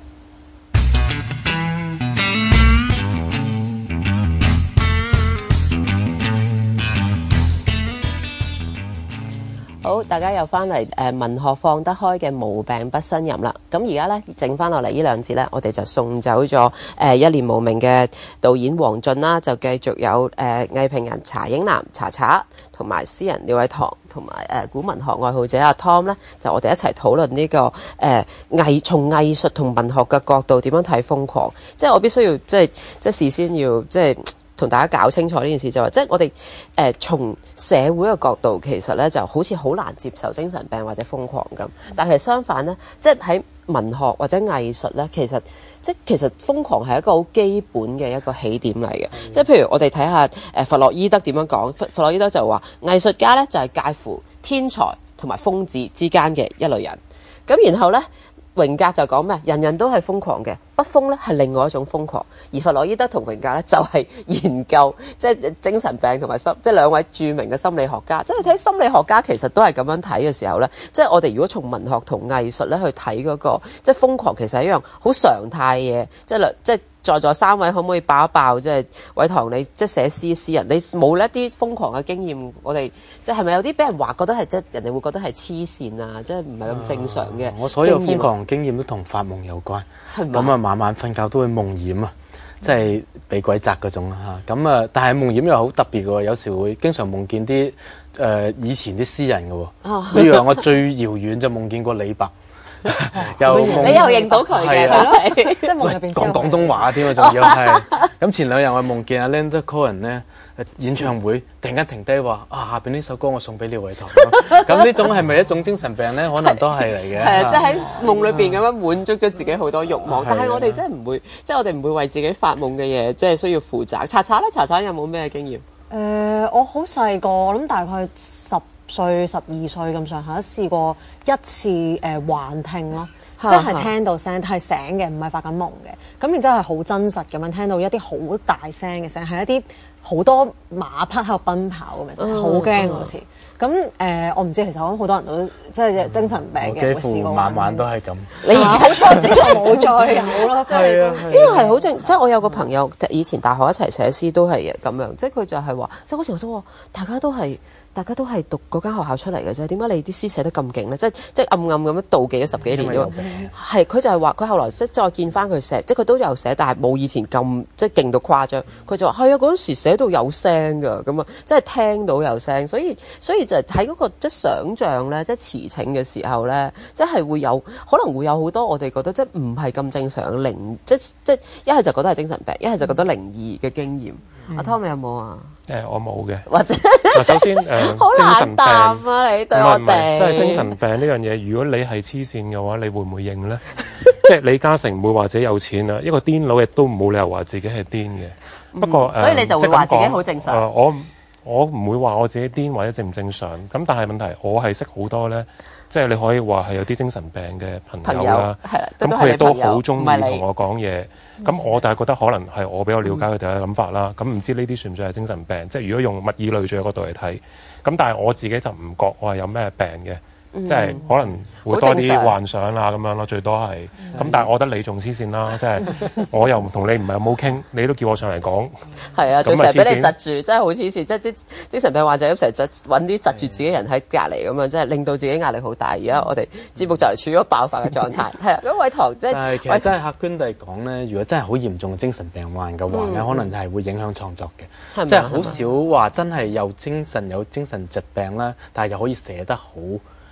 好，大家又翻嚟誒文學放得開嘅無病不呻吟啦。咁而家咧剩翻落嚟呢兩節咧，我哋就送走咗誒、呃、一念無明嘅導演黃進啦，就繼續有誒、呃、藝評人查影南查查，同埋詩人廖偉棠，同埋誒古文學愛好者阿 Tom 咧，就我哋一齊討論呢、這個誒藝從藝術同文學嘅角度點樣睇瘋狂。即係我必須要即係即係事先要即係。同大家搞清楚呢件事就係、是，即係我哋誒、呃、從社會嘅角度，其實咧就好似好難接受精神病或者瘋狂咁。但係相反咧，即係喺文學或者藝術咧，其實即係其實瘋狂係一個好基本嘅一個起點嚟嘅。即係譬如我哋睇下誒弗洛伊德點樣講，弗弗洛伊德就話藝術家咧就係、是、介乎天才同埋瘋子之間嘅一類人。咁然後咧。榮格就講咩？人人都係瘋狂嘅，不瘋咧係另外一種瘋狂。而弗洛伊德同榮格咧就係研究即係精神病同埋心，即係兩位著名嘅心理學家。即係睇心理學家其實都係咁樣睇嘅時候咧，即係我哋如果從文學同藝術咧去睇嗰個即係瘋狂，其實係一樣好常態嘅。即係兩即係在座三位可唔可以爆一爆？即係偉棠你即係寫詩詩人，你冇一啲瘋狂嘅經驗，我哋即係係咪有啲俾人話覺得係即係人哋會覺得係黐線啊？即係唔係咁正常嘅、啊？ 我所有瘋狂經驗都同發夢有關，咁啊晚晚瞓覺都會夢魘啊，即係被鬼責嗰種嚇。咁啊，但係夢魘又好特別嘅喎，有時會經常夢見啲誒、呃、以前啲詩人嘅喎。哦，比如話我最遙遠就夢見過李白。又夢你又認到佢嘅，係即係夢入邊講廣東話添啊，仲要係咁。前兩日我夢見阿 Leonard Cohen 咧演唱會，突然間停低話啊，下邊呢首歌我送俾廖偉棠。咁呢種係咪一種精神病咧？可能都係嚟嘅。係啊，即係喺夢裏邊咁樣滿足咗自己好多慾望，但係我哋真係唔會，即係我哋唔會為自己發夢嘅嘢，即係需要負責。查查咧，查查有冇咩經驗？ 誒，我好細個，我諗大概十歲、十二歲咁上下，試過一次誒、呃、幻聽咯，即係聽到聲係醒嘅，唔係發緊夢嘅。咁然之後係好真實咁樣聽到一啲好大聲嘅聲，係一啲好多馬匹喺度奔跑咁嘅聲，好驚嗰次。咁誒、呃，我唔知其實我諗好多人都即係精神病嘅，會試過晚晚都係咁。 你好彩之後冇再有咯，即係呢個係好正。即係我有個朋友以前大學一齊寫詩都係咁樣，即係佢就係話，即係嗰時我想大家都係。大家都係讀嗰間學校出嚟嘅啫，點解你啲詩寫得咁勁咧？即係即係暗暗咁樣妒忌咗十幾年啫。係佢就係話佢後來即係再見翻佢寫，即係佢都有寫，但係冇以前咁即係勁到誇張。佢就話係啊，嗰陣時寫到有聲㗎，咁啊，即係聽到有聲，所以所以就係喺嗰個即係想像咧，即係詞情嘅時候咧，即係會有可能會有好多我哋覺得即係唔係咁正常嘅靈，即即一係就覺得係精神病，一係就覺得靈異嘅經驗。阿、嗯、Tom 有冇啊？ 誒、呃，我冇嘅。 或者首先誒，呃、 好冷淡啊！ 精神病你對我哋， 即係精神病呢樣嘢。如果你係黐線嘅話，你會唔會認咧？即係李嘉誠唔會話自己有錢啊，一個癲佬亦都冇理由話自己係癲嘅。嗯、不過誒， 所以你就會話自己好正常。 呃、我我唔會話我自己癲或者正唔正常。咁但係問題，我係識好多咧。即係你可以話係有啲精神病嘅朋友啦，咁佢哋都好中意同我講嘢。咁我但係覺得可能係我比較了解佢哋嘅諗法啦。咁唔、嗯、知呢啲算唔算係精神病？即係如果用物以類聚嘅角度嚟睇，咁但係我自己就唔覺我係有咩病嘅。嗯、即係可能會多啲幻想啊咁樣咯，最多係。咁、嗯、但係我覺得你仲黐線啦，即係我又同你唔係冇傾，你都叫我上嚟講。係啊，仲成日俾你窒住，真係好黐線。即係啲精神病患者咁成日揾啲窒住自己人喺隔離咁樣，即係令到自己壓力好大。而家我哋節目就係處於一個爆發嘅狀態。係啊，咁偉棠即係。 但係其實真係客觀地講咧，如果真係好嚴重嘅精神病患嘅話咧，嗯、可能就係會影響創作嘅。即係好少話真係有精神有精神疾病啦，但係又可以寫得好。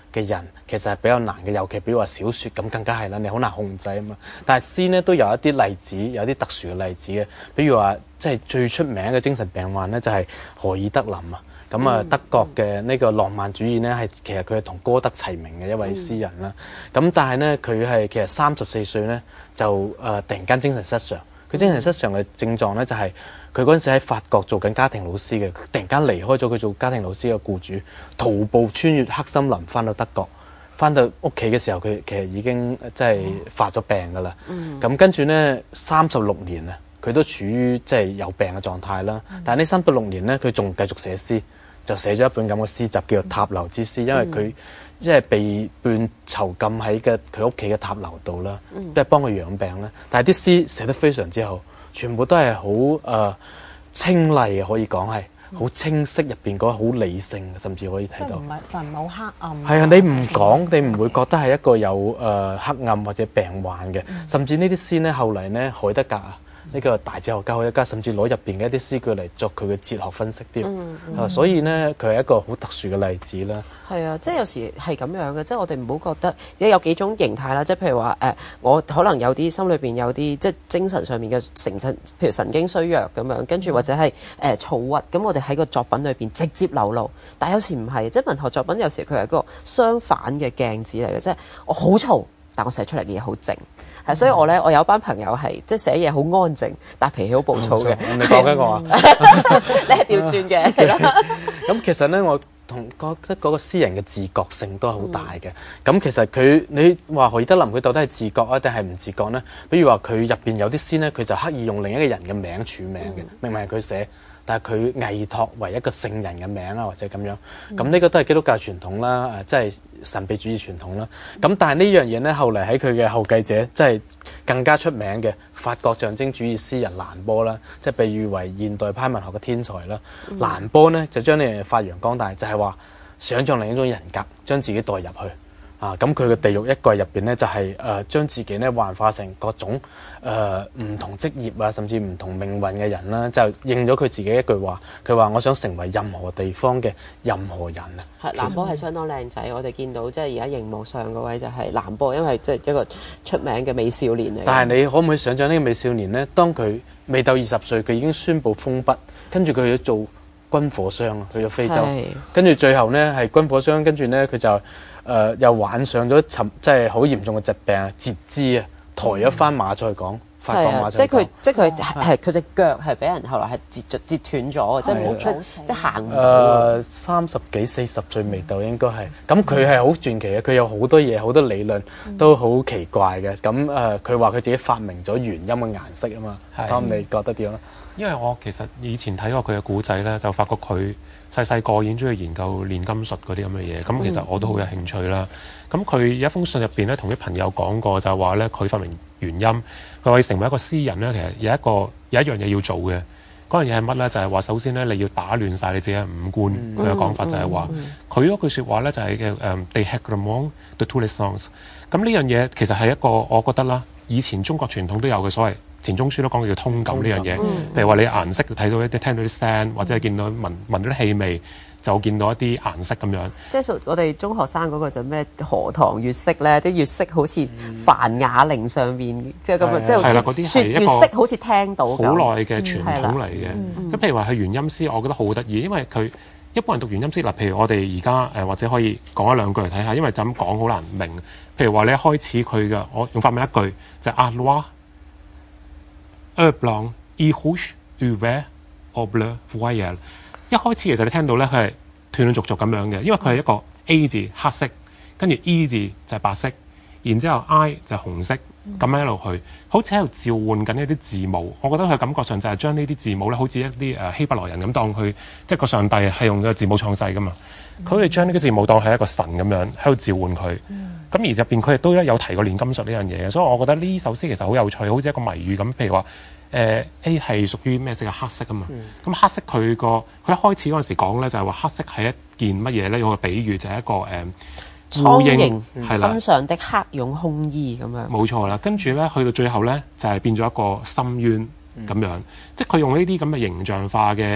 嘅人其實係比較難嘅，尤其比如話小説咁更加係啦，你好難控制啊嘛。但係詩呢都有一啲例子，有啲特殊嘅例子嘅，比如話即係最出名嘅精神病患呢，就係荷爾德林啊。咁啊，德國嘅呢個浪漫主義呢，係其實佢係同歌德齊名嘅一位詩人啦。咁、嗯、但係呢，佢係其實三十四歲呢，就誒、呃、突然間精神失常。佢精神失常嘅症狀呢，就係佢嗰陣時喺法國做緊家庭老師嘅，突然間離開咗佢做家庭老師嘅僱主，徒步穿越黑森林翻到德國。翻到屋企嘅時候，佢其實已經即係發咗病噶啦。咁、嗯、跟住呢，三十六年啊，佢都處於即係有病嘅狀態啦。嗯、但係呢三十六年呢，佢仲繼續寫詩。就寫咗一本咁嘅詩集，叫做《塔樓之詩》，因為佢即係被判囚禁喺嘅佢屋企嘅塔樓度啦，即係幫佢養病啦。但係啲詩寫得非常之好，全部都係好誒清麗嘅，可以講係好清晰，入邊嗰個好理性，甚至可以睇到。即係唔係，但唔係好黑暗。係啊，你唔講，你唔會覺得係一個有誒、呃、黑暗或者病患嘅。嗯、甚至呢啲詩呢，後嚟呢，海德格啊。呢個大哲學家海德格甚至攞入邊嘅一啲詩句嚟作佢嘅哲學分析添，嗯嗯啊，所以呢，佢係一個好特殊嘅例子啦。 係啊，即係有時係咁樣嘅，即係我哋唔好覺得，而有幾種形態啦，即係譬如話誒、呃，我可能有啲心裏邊有啲即係精神上面嘅成神，譬如神經衰弱咁樣，跟住或者係誒躁鬱，咁我哋喺個作品裏邊直接流露，但係有時唔係，即係文學作品有時佢係一個相反嘅鏡子嚟嘅，即係我好嘈，但我寫出嚟嘅嘢好靜。係，所以我咧，我有班朋友係即係寫嘢好安靜，但係脾氣好暴躁嘅。 你講緊我啊？ 你係調轉嘅，係啦。 咁其實咧，我同覺得嗰個詩人嘅自覺性都係好大嘅。咁、嗯、其實佢你話何爾德林佢到底係自覺啊，定係唔自覺呢？比如話佢入邊有啲詩呢，佢就刻意用另一個人嘅名署名嘅，嗯、明明係佢寫。但係佢偽託為一個聖人嘅名啊，或者咁樣，咁呢、嗯、個都係基督教傳統啦，誒、呃，即係神秘主義傳統啦。咁、嗯、但係呢樣嘢呢，後嚟喺佢嘅後繼者，即係更加出名嘅法國象徵主義詩人蘭波啦，即係被譽為現代派文學嘅天才啦。嗯、蘭波呢就將呢樣嘢發揚光大，就係、是、話想像另一種人格，將自己代入去。啊，咁佢嘅地獄一季入邊咧，就係、是、誒、呃、將自己咧幻化成各種誒唔、呃、同職業啊，甚至唔同命運嘅人啦，就應咗佢自己一句話，佢話我想成為任何地方嘅任何人啊。係蘭波係相當靚仔，我哋見到即係而家熒幕上嗰位就係蘭波，因為即係一個出名嘅美少年嚟。 但係你可唔可以想象呢個美少年咧？當佢未到二十歲，佢已經宣布封筆，跟住佢去做軍火商啊，去咗非洲，是跟住最後呢，係軍火商，跟住呢，佢就。誒、呃、又患上咗沉，即係好嚴重嘅疾病啊，截肢啊，抬咗翻馬賽港，嗯、法國馬賽港。即係佢，即係佢係佢隻腳係俾人後來係截咗截斷咗，即係冇即即行唔到。誒三十幾四十歲未到應該係，咁佢係好傳奇嘅，佢有好多嘢好多理論都好奇怪嘅。咁誒佢話佢自己發明咗原音嘅顏色啊嘛，咁的你覺得點啊？ 因為我其實以前睇過佢嘅古仔咧，就發覺佢細細個已經中意研究煉金術嗰啲咁嘅嘢，咁、嗯、其實我都好有興趣啦。咁佢有一封信入邊咧，同啲朋友講過，就係話咧佢發明原音，佢話要成為一個詩人咧，其實有一個有一樣嘢要做嘅。嗰樣嘢係乜咧？就係、是、話首先咧，你要打亂晒你自己嘅五官。佢嘅講法就係話，佢嗰、嗯嗯、句説話咧就係嘅誒，de Hegramont de tous les sens。咁呢樣嘢其實係一個我覺得啦，以前中國傳統都有嘅所謂。錢鍾書都講叫通感呢樣嘢，嗯、譬如話你顏色睇到一啲聽到啲聲，或者係見到聞聞到啲氣味，就見到一啲顏色咁樣。 即係我哋中學生嗰個就咩荷塘月色咧，啲月色好似梵啞鈴上面，即係咁啊，即係係嗰啲係一個月色好似聽到好耐嘅傳統嚟嘅。咁、嗯、譬如話係原音詩，我覺得好得意，因為佢一般人讀原音詩嗱，譬如我哋而家誒或者可以講一兩句嚟睇下，因為就咁講好難明。譬如話你一開始佢嘅，我用法文一句就係阿羅。Un blanc, il rouge, u vert, au bleu, voyelle。一開始其實你聽到咧，佢係斷斷續續咁樣嘅，因為佢係一個 A 字黑色，跟住 E 字就係白色，然之後 I 就係紅色，咁樣一路去，好似喺度召喚緊一啲字母。我覺得佢感覺上就係將呢啲字母咧，好似一啲誒希伯來人咁當佢，即係個上帝係用個字母創世噶嘛。佢哋將呢個字母當係一個神咁樣喺度召喚佢。咁而入邊佢亦都有提過煉金術呢樣嘢嘅，所以我覺得呢首詩其實好有趣，好似一個謎語咁。譬如話，誒、呃、A 係屬於咩色啊？黑色啊嘛。咁、嗯、黑色佢個佢一開始嗰陣時講咧，就係話黑色係一件乜嘢咧？用個比喻就係一個誒蒼蠅身上的黑絨空衣咁樣。 冇錯啦，跟住咧去到最後咧就係、是、變咗一個深淵咁樣，嗯、即係佢用呢啲咁嘅形象化嘅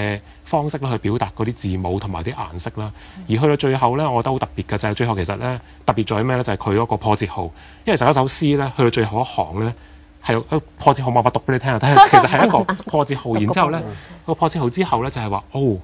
方式咧去表達嗰啲字母同埋啲顏色啦。而去到最後咧，我覺得好特別嘅就係、是、最後其實咧特別在於咩咧？就係佢嗰個破折號，因為成一首詩咧去到最後一行咧係個破折號，冇法讀俾你聽啊！但係其實係一個破折號，然之後咧個破折號之後咧就係話哦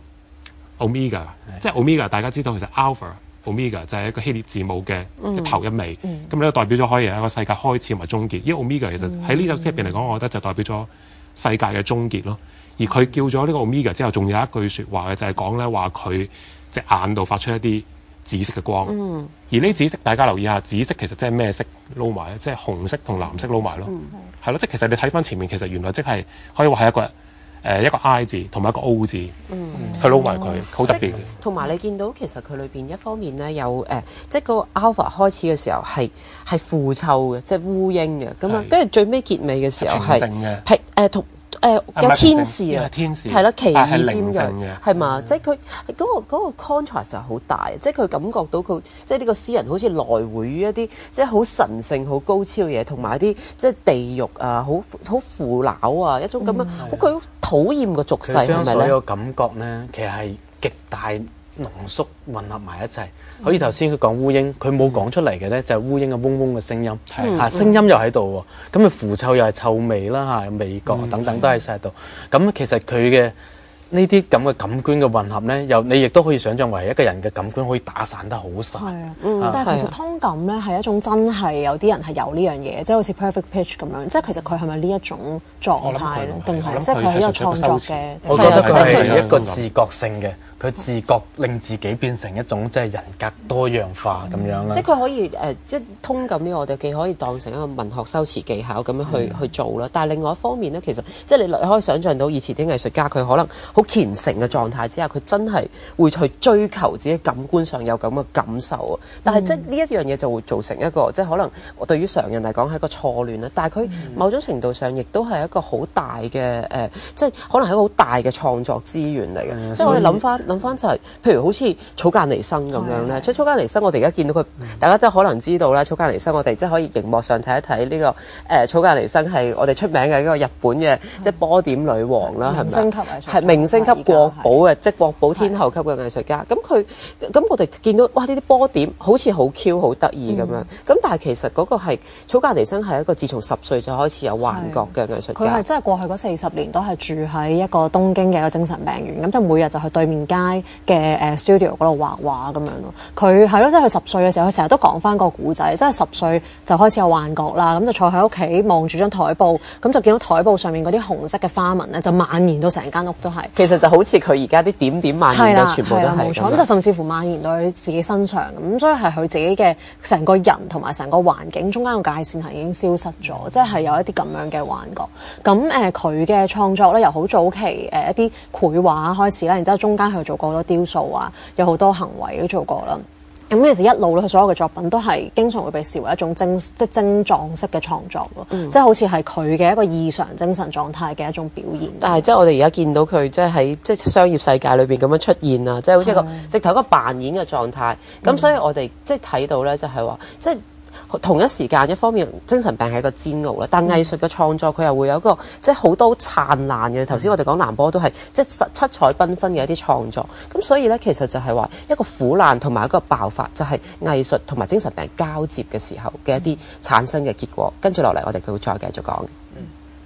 Omega， 即係 Omega， 大家知道其實 Alpha。Omega 就係一個希臘字母嘅頭一尾，咁呢個代表咗可以係一個世界開始同埋終結。因為 Omega 其實喺呢首詩入邊嚟講，我覺得就代表咗世界嘅終結咯。而佢叫咗呢個 Omega 之後，仲有一句説話嘅就係講咧話佢隻眼度發出一啲紫色嘅光。嗯、而呢紫色大家留意下，紫色其實即係咩色撈埋咧？即係紅色同藍色撈埋咯。係咯、嗯，即係其實你睇翻前面，其實原來即係可以話係一個。誒、呃、一個 I 字同埋一個 O 字，嗯，去撈埋佢，好特別嘅。 同埋你見到其實佢裏邊一方面咧有誒、呃，即係個 alpha 開始嘅時候係係腐臭嘅，即係烏蠅嘅咁樣，跟住最尾結尾嘅時候係平誒同。誒、呃、有天使啊，係咯，奇異尖鋭，係嘛？即係佢嗰個嗰個 contrast 就好大，即係佢感覺到佢即係呢個詩人好似來回於一啲即係好神聖、好高超嘅嘢，同埋一啲即係地獄啊，好好腐朽啊，一種咁樣好佢好討厭個俗世，係咪咧？ 將所有感覺咧，其實係極大濃縮混合埋一齊。好似頭先佢講烏蠅，佢冇講出嚟嘅咧，就係烏蠅嘅嗡嗡嘅聲音，嚇、嗯、聲音又喺度喎。咁佢腐臭又係臭味啦，嚇味覺等等都喺晒度。咁、嗯、其實佢嘅呢啲咁嘅感官嘅混合咧，又你亦都可以想像為一個人嘅感官可以打散得好晒。係啊， 嗯，啊、但係其實通感咧係一種真係有啲人係有呢樣嘢，即係好似 perfect pitch 咁樣。即係其實佢係咪呢一種狀態咧？定係即係佢係一個創作嘅？ 我覺得佢係一個自覺性嘅。佢自覺令自己變成一種即係人格多樣化咁樣啦。 即係佢可以誒、呃，即係通感呢，我哋既可以當成一個文學修辭技巧咁樣去、嗯、去做啦。但係另外一方面咧，其實即係你可以想像到以前啲藝術家佢可能好虔誠嘅狀態之下，佢真係會去追求自己感官上有咁嘅感受啊。但係即係呢一樣嘢就會造成一個即係可能我對於常人嚟講係一個錯亂啦。但係佢某種程度上亦都係一個好大嘅誒、呃，即係可能係一個好大嘅創作資源嚟嘅。嗯、即係我哋諗翻。諗翻就係、是，譬如好似草間彌生咁樣咧，即係草間彌生，我哋而家見到佢，嗯、大家都可能知道啦。草間彌生，我哋即係可以熒幕上睇一睇呢、這個誒、呃、草間彌生係我哋出名嘅一個日本嘅、嗯、即係波點女王啦，係咪？明星級藝術家係明星級國寶嘅，即係國寶天后級嘅藝術家。咁佢咁我哋見到哇，呢啲波點好似好 Q 好得意咁樣。咁、嗯、但係其實嗰個係草間彌生係一個自從十歲就開始有幻覺嘅藝術家。佢係真係過去嗰四十年都係住喺一個東京嘅一個精神病院，咁就每日就去對面街嘅誒 studio 嗰度畫畫咁樣咯。佢係咯，即係佢十歲嘅時候，佢成日都講翻個古仔，即係十歲就開始有幻覺啦。咁就坐喺屋企望住張台布，咁就見到台布上面嗰啲紅色嘅花紋咧，就蔓延到成間屋都係。 其實就好似佢而家啲點點蔓延到全部都係。冇錯， 咁就甚至乎蔓延到佢自己身上咁，所以係佢自己嘅成個人同埋成個環境中間個界線係已經消失咗，嗯、即係有一啲咁樣嘅幻覺。咁誒佢嘅創作咧，由好早期誒、呃、一啲繪畫開始啦，然之後中間佢做過好多雕塑啊，有好多行為都做過啦。咁其實一路咧，佢所有嘅作品都係經常會被視為一種精即係精狀式嘅創作咯，嗯、即係好似係佢嘅一個異常精神狀態嘅一種表現。 但係即係我哋而家見到佢即係喺即係商業世界裏邊咁樣出現啊，即係好似一個的直頭一個扮演嘅狀態。咁、嗯、所以我哋即係睇到咧，就係話即係。同一時間，一方面精神病係一個煎熬啦，但藝術嘅創作佢又會有一個即係好多燦爛嘅。頭先我哋講南波都係即係七彩繽紛嘅一啲創作。咁所以咧，其實就係話一個苦難同埋一個爆發，就係、是、藝術同埋精神病交接嘅時候嘅一啲產生嘅結果。跟住落嚟，我哋佢會再繼續講。嗯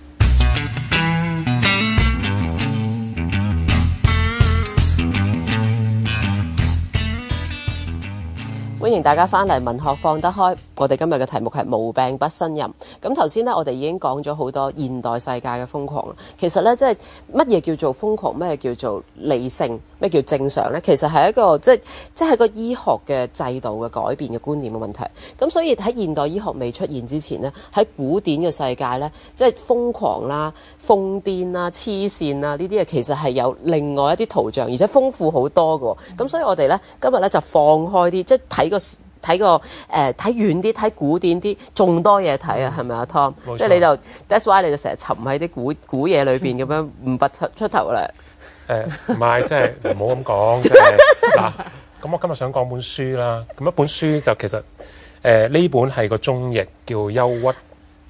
歡迎大家翻嚟文學放得開，我哋今日嘅題目係無病不呻吟。咁頭先咧，我哋已經講咗好多現代世界嘅瘋狂啦。其實咧，即係乜嘢叫做瘋狂，咩叫做理性，咩叫正常咧？其實係一個即係即係個醫學嘅制度嘅改變嘅觀念嘅問題。咁所以喺現代醫學未出現之前咧，喺古典嘅世界咧，即係瘋狂啦、瘋癲啦、黐線啦呢啲嘢，其實係有另外一啲圖像，而且豐富好多嘅。咁所以我哋咧今日咧就放開啲，即係睇個睇個誒睇遠啲，睇古典啲，仲多嘢睇啊，係咪啊 Tom？ 冇錯。 即係你就 that's why 你就成日沉喺啲古古嘢裏邊咁樣唔拔出出頭啦。 誒唔係，即係唔好咁講。即係嗱，咁我今日想講本書啦。咁一本書就其實誒呢、呃、本係個中譯叫《憂鬱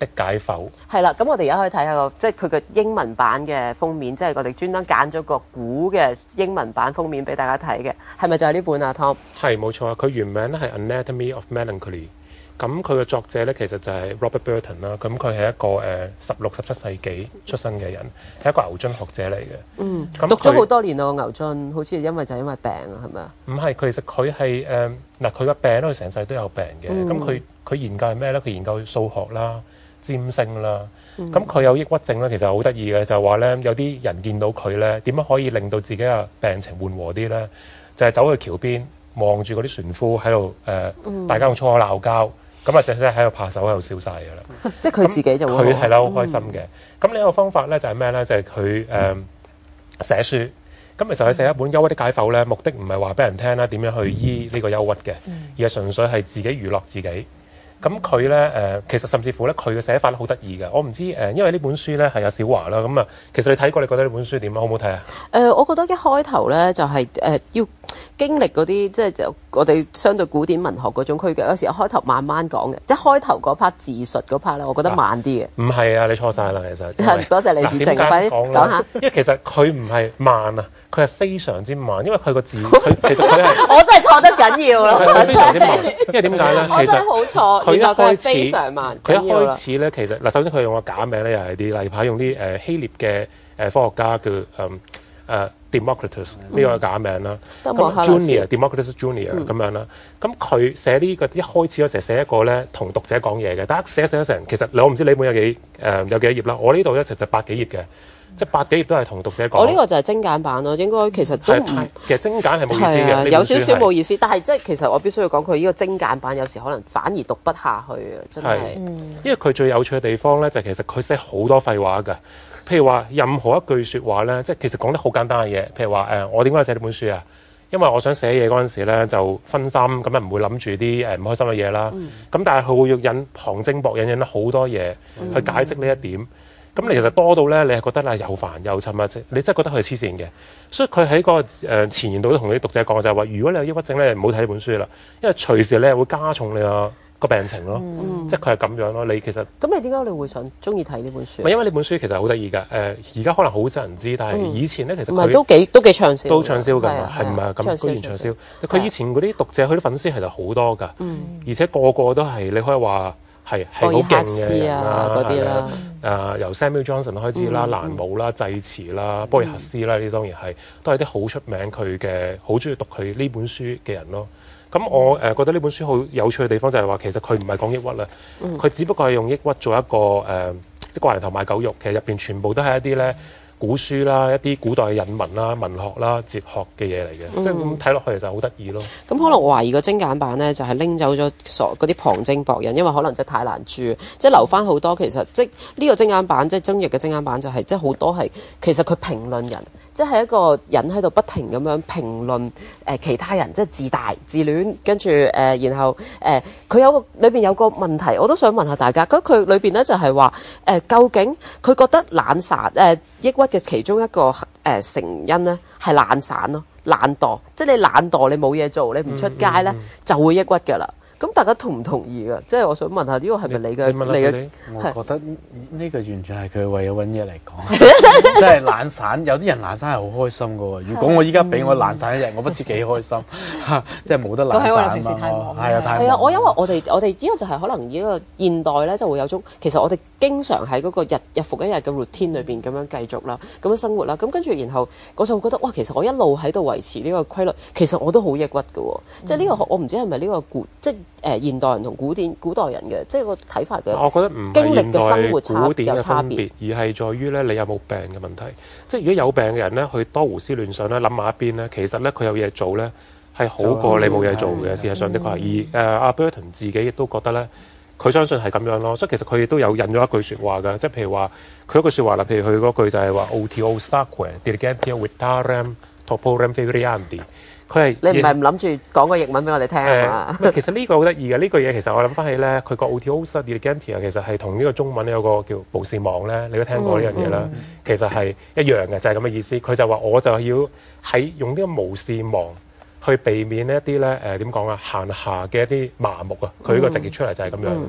的解剖。 係啦，咁我哋而家可以睇下個，即係佢嘅英文版嘅封面，即係我哋專登揀咗個古嘅英文版封面俾大家睇嘅，係咪就係呢本啊 Tom？ 係冇錯啊，佢原名咧係 Anatomy of Melancholy。咁佢嘅作者咧其實就係 Robert Burton 啦。咁佢係一個誒十六、十七世紀出生嘅人，係一個牛津學者嚟嘅。嗯，咁讀咗好多年咯，牛津好似因為就係因為病啊，係咪啊？ 唔係，其實佢係誒嗱，佢個病咧，佢成世都有病嘅。咁佢佢研究係咩咧？佢研究數學啦、占星啦。咁佢、嗯、有抑鬱症咧，其實好得意嘅，就係話咧有啲人見到佢咧，點樣可以令到自己嘅病情緩和啲咧？就係、是、走去橋邊望住嗰啲船夫喺度誒，大家用粗口鬧交。咁啊，隻隻喺度拍手喺度笑晒㗎啦！ 即係佢自己就會佢係啦，好開心嘅。咁另一個方法咧就係咩咧？就係佢誒寫書。咁其實佢寫一本憂鬱的解剖咧，目的唔係話俾人聽啦，點樣去醫呢個憂鬱嘅，而係純粹係自己娛樂自己。咁佢咧誒，其實甚至乎咧，佢嘅寫法咧好得意嘅。我唔知誒、呃，因為呢本書咧係有小華啦。咁啊，其實你睇過，你覺得呢本書點啊？好唔好睇啊？誒、 呃，我覺得一開頭咧就係、是、誒、呃、要經歷嗰啲，即係就我哋相對古典文學嗰種區嘅。有時一開頭慢慢講嘅，一開頭嗰 part 自述嗰 part 咧，我覺得慢啲嘅。 唔係啊，你錯晒啦，其實。 多謝李子正，快啲講下。 因為其實佢唔係慢啊，佢係非常之慢，因為佢個字，佢其實佢係我真係錯得緊要咯。 係非常之慢，因為點解咧？ 我真係好錯。 佢一開始， 非常慢。 佢一開始咧，其實嗱，首先佢用個假名咧，又係啲例牌用啲誒希臘嘅誒科學家叫誒誒 Democritus 呢個假名啦。咁 Junior Democritus Junior 咁樣啦。咁佢寫呢個一開始嗰時寫一個咧同讀者講嘢嘅，但係寫寫咗成，其實我唔知你本有幾誒有幾多頁啦。我呢度一齊就百幾頁嘅。即係百幾頁都係同讀者講。我呢個就係精簡版咯，應該其實都唔其實精簡係冇意思嘅、啊， 有少少冇意思。但係即係其實我必須要講佢呢個精簡版有時可能反而讀不下去啊！真係。 因為佢最有趣嘅地方咧，就係、其實佢寫好多廢話㗎。譬如話任何一句説話咧，即係其實講得好簡單嘅嘢。譬如話誒、呃，我點解寫呢本書啊？因為我想寫嘢嗰陣時咧就分心，咁啊唔會諗住啲誒唔開心嘅嘢啦。咁、嗯、但係佢會要引旁徵博引引得好多嘢去解釋呢一點。咁你其實多到咧，你係覺得咧又煩又沉啊！你真係覺得佢係黐線嘅，所以佢喺個誒前言度都同啲讀者講就係話：如果你有抑鬱症咧，唔好睇呢本書啦，因為隨時你係會加重你個個病情咯。嗯、即係佢係咁樣咯。你其實咁你點解你會想中意睇呢本書？ 唔係因為呢本書其實好得意㗎。誒而家可能好少人知，但係以前咧其實唔係都幾都幾暢銷， 都暢銷㗎，係唔係咁居然暢銷？佢以前嗰啲讀者，佢啲粉絲其實好多㗎，嗯、而且個個都係你可以話。係係好勁嘅人啦， 嗰啲啦， 誒由 Samuel Johnson 開始啦，蘭姆啦、濟慈啦、波爾赫斯啦，呢啲當然係都係啲好出名佢嘅，好中意讀佢呢本書嘅人咯。咁我誒覺得呢本書好有趣嘅地方就係話，其實佢唔係講抑鬱啦，佢只不過係用抑鬱做一個誒即係掛人頭賣狗肉，其實入邊全部都係一啲咧。古書啦，一啲古代嘅引文啦、文學啦、哲學嘅嘢嚟嘅，嗯、即係咁睇落去就好得意咯。咁可能我懷疑個精簡版咧，就係、是、拎走咗所嗰啲旁徵博引，因為可能真係太難注，即係留翻好多其實即係呢個精簡版，即係中譯嘅精簡版就係、是、即係好多係其實佢評論人。即係一個人喺度不停咁樣評論誒、呃、其他人，即係自大自戀，跟住誒、呃，然後誒佢、呃、有個裏邊有個問題，我都想問下大家。咁佢裏邊咧就係話誒，究竟佢覺得懶散誒、呃、抑鬱嘅其中一個誒、呃、成因咧係懶散咯，懶惰。即係你懶惰，你冇嘢做，你唔出街咧、嗯嗯、就會抑鬱㗎啦。咁大家同唔同意㗎？即係我想問下呢個係咪你嘅？ 你嘅？你我覺得呢個完全係佢為咗揾嘢嚟講，即係懶散。有啲人懶散係好開心㗎喎。如果我依家俾我懶散一日，我不知幾開心。即係冇得懶散啊嘛。係啊，太忙。 係啊，我因為我哋我哋呢個就係可能呢個現代咧就會有種，其實我哋經常喺嗰個日日復一日嘅 routine 裏邊咁樣繼續啦，咁樣生活啦。咁跟住然後我就會覺得哇，其實我一路喺度維持呢個規律，其實我都好抑鬱㗎喎。即係呢個我唔知係咪呢個古即係。誒現代人同古典古代人嘅，即係個睇法嘅。 我覺得唔係現代古典嘅分別，而係在於咧你有冇病嘅問題。即係如果有病嘅人咧，佢多胡思亂想咧，諗埋一邊咧，其實咧佢有嘢做咧係好過你冇嘢做嘅。事實上的確係。而誒阿 Burton 自己亦都覺得咧，佢相信係咁樣咯。所以其實佢亦都有引咗一句説話㗎，即係譬如話佢一句説話啦，譬如佢嗰句就係話 Otiosaque diligentia vitarem torporem feriandi。佢係你唔係唔諗住講個譯文俾我哋聽啊嘛？ 其實呢個好得意嘅，呢個嘢其實我諗翻起咧，佢個 Otiosa diligentia 其實係同呢個中文有個叫無事忙咧，你都聽過呢樣嘢啦。嗯、其實係一樣嘅，就係咁嘅意思。佢就話我就要喺用呢個無事忙去避免一啲咧誒點講啊閒暇嘅一啲麻木啊。佢呢個直譯出嚟就係咁樣。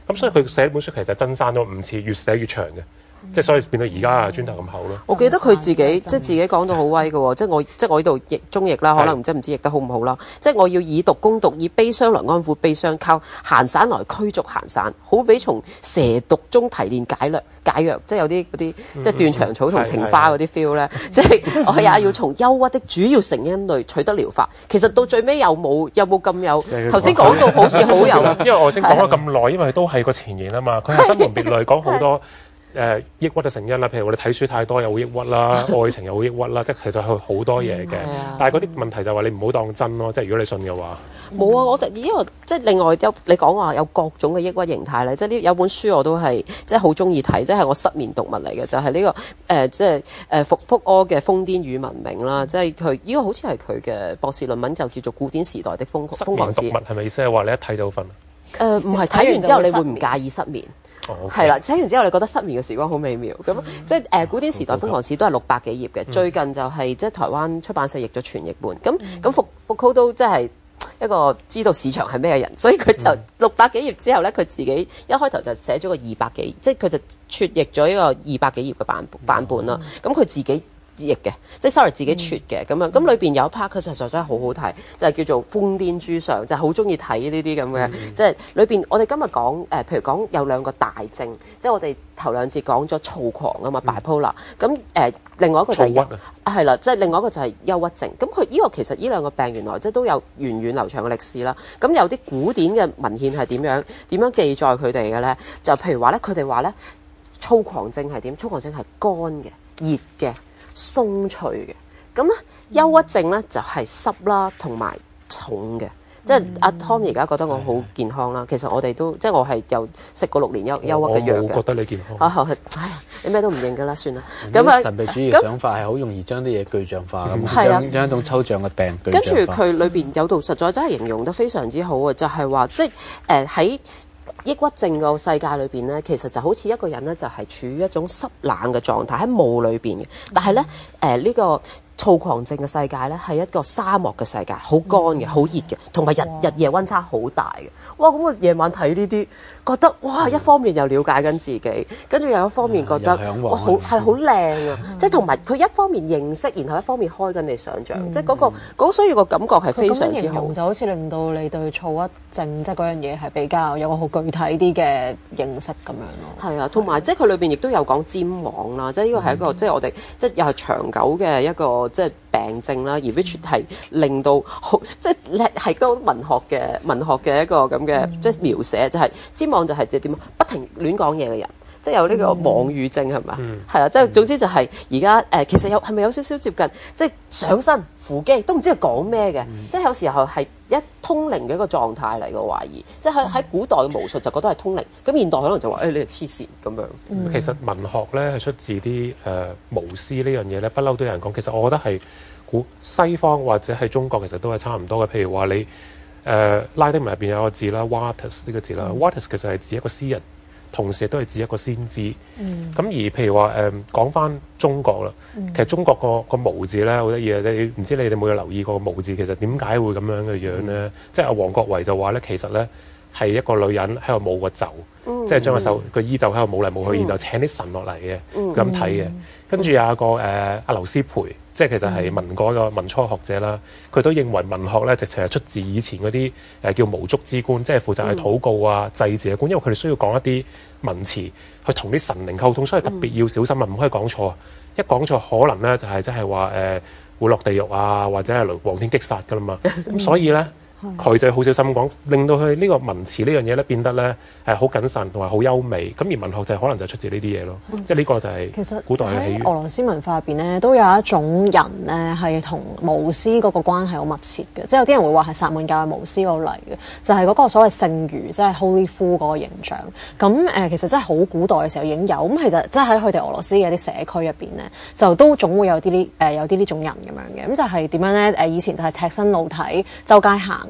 咁所以佢寫本書其實增刪咗五次，越寫越長嘅。即係所以變到而家磚頭咁厚咯。 我記得佢自己即係自己講到好威嘅喎，即係我即係我呢度譯中譯啦，可能唔知唔知譯得好唔好啦。即係我要以毒攻毒，以悲傷來安撫悲傷，靠閒散來驅逐閒散，好比從蛇毒中提煉解藥解藥，即係有啲嗰啲即係斷腸草同情花嗰啲 feel 咧。即係我也要從憂鬱的主要成因類取得療法。其實到最尾有冇有冇咁有？頭先講到好似好有， 因為我先講咗咁耐，因為都係個前言啊嘛。佢係分門別類講好多。誒、呃、抑鬱嘅成因啦，譬如我哋睇書太多又會抑鬱啦，愛情又會抑鬱啦，即係其實係好多嘢嘅。嗯、但係嗰啲問題就係話你唔好當真咯，即係如果你信嘅話。 冇啊！我哋因為即係另外有你講話有各種嘅抑鬱形態咧，即係呢有本書我都係即係好中意睇，即係我失眠讀物嚟嘅，就係、是、呢、這個誒、呃、即係誒福福柯嘅《瘋癲與文明》啦，即係佢呢個好似係佢嘅博士論文，就叫做《古典時代的瘋瘋狂史》。 失眠讀物係咪意思係話你一睇就瞓啊？ 誒唔係睇完之後你會唔介意失眠？係啦，睇、 哦 okay. 完之後你覺得失眠嘅時光好美妙咁，嗯、即係誒、呃、古典時代瘋狂史都係六百幾頁嘅，嗯、最近就係、是、即係台灣出版社譯咗全譯本，咁咁福福柯都即係一個知道市場係咩人，所以佢就六百幾頁之後咧，佢自己一開頭就寫咗個二百幾，即係佢就撮譯咗一個二百幾頁嘅版版本啦，咁佢、嗯、自己譯嘅，即係 sorry 自己撮嘅咁樣，咁裏邊有一 part 佢實在真係好好睇，就係、是、叫做瘋癲諸相，就係好中意睇呢啲咁嘅，即係裏邊我哋今日講誒、呃，譬如講有兩個大症，即係我哋頭兩節講咗躁狂啊嘛 bipolar，咁誒另外一個就係啊係啦，即係另外一個就係憂鬱症，咁佢呢個其實呢兩個病原來即係都有源遠流長嘅歷史啦，咁有啲古典嘅文獻係點樣點樣記載佢哋嘅咧？就譬如話咧，佢哋話咧躁狂症係點？躁狂症係乾嘅、熱嘅。鬆脆嘅，咁咧憂鬱症咧就係、是、濕啦，同埋重嘅。即係阿 Tom 而家覺得我好健康啦，其實我哋都即係我係有食過六年憂憂鬱嘅藥嘅。 我覺得你健康。 啊係，唉，你咩都唔認㗎啦，算啦。咁啊， 神秘主義嘅想法係好容易將啲嘢具象化咁，將將一種抽象嘅病具象化。 跟住佢裏邊有度實在真係形容得非常之好啊，就係、是、話即係誒喺抑鬱症個世界裏邊咧，其實就好似一個人咧，就係、是、處於一種濕冷嘅狀態喺霧裏邊嘅。但係咧，誒、呃、呢、這個躁狂症嘅世界咧，係一個沙漠嘅世界，好乾嘅，好熱嘅，同埋日日夜溫差好大嘅。哇！咁我夜晚睇呢啲，覺得哇，一方面又了解緊自己，跟住又一方面覺得哇，好係好靚啊！即係同埋佢一方面認識，然後一方面開緊你想像，嗯、即係嗰、那個嗰、那個、所以個感覺係非常之好。 就好似令到你對躁鬱症即係嗰樣嘢係比較有個好具體啲嘅認識咁樣咯。係啊，同埋即係佢裏邊亦都有講譫妄啦，即係呢個係一個、嗯、即係我哋即係又係長久嘅一個即係病症啦，而 which 係令到好即係係個文學嘅文學嘅一個咁嘅、嗯、即係描寫，就係、是、譫妄就係即係點啊？不停亂講嘢嘅人，即係有呢個妄語症係咪？係啊，即係總之就係而家誒，其實有係咪有少少接近即係上身扶機都唔知佢講咩嘅，嗯、即係有時候係一通靈嘅一個狀態嚟嘅懷疑，即係喺喺古代嘅巫術就覺得係通靈，咁現代可能就話誒、哎、你係黐線咁樣。 嗯、其實文學咧係出自啲誒、呃、巫師呢樣嘢咧，不嬲都有人講。其實我覺得係古西方或者係中國其實都係差唔多嘅。譬如話你誒、呃、拉丁文入邊有個字啦 ，Vatus 呢個字啦 ，Vatus 其實係指一個詩人。同時都係指一個先知，咁、嗯、而譬如話誒講翻中國啦，嗯、其實中國個個巫字咧好得意啊！你唔知你哋有冇留意過個巫字其實點解會咁樣嘅樣咧？嗯、即係阿王國維就話咧，其實咧係一個女人喺度舞個袖，嗯、即係將個手個衣袖喺度舞嚟舞去，嗯、然後請啲神落嚟嘅咁睇嘅。跟住有一個誒阿劉師培，即係其實係民國一個民初學者啦，佢都認為文學咧直情係出自以前嗰啲誒叫巫祝之官，即係負責係禱告啊、祭祀嘅官，因為佢哋需要講一啲文詞去同啲神靈溝通，所以特別要小心啊，唔可以講錯啊！一講錯可能咧就係即係話誒會落地獄啊，或者係皇天擊殺噶啦嘛，咁所以咧。佢就好小心講，令到佢呢個文詞呢樣嘢咧變得咧係好謹慎同埋好優美。咁而文學就係可能就出自呢啲嘢咯，嗯、即係呢個就係古代嘅起源。 喺俄羅斯文化入邊咧，都有一種人咧係同巫師嗰個關係好密切嘅，即係有啲人會話係薩滿教嘅巫師嗰度嚟嘅，就係、是、嗰個所謂聖魚，即係 Holy Fool 嗰個形象。咁誒、呃，其實真係好古代嘅時候已經有。咁其實即係喺佢哋俄羅斯嘅啲社區入邊咧，就都總會有啲呢誒有啲呢種人咁樣嘅。咁就係點樣咧？誒以前就係赤身露體周街行。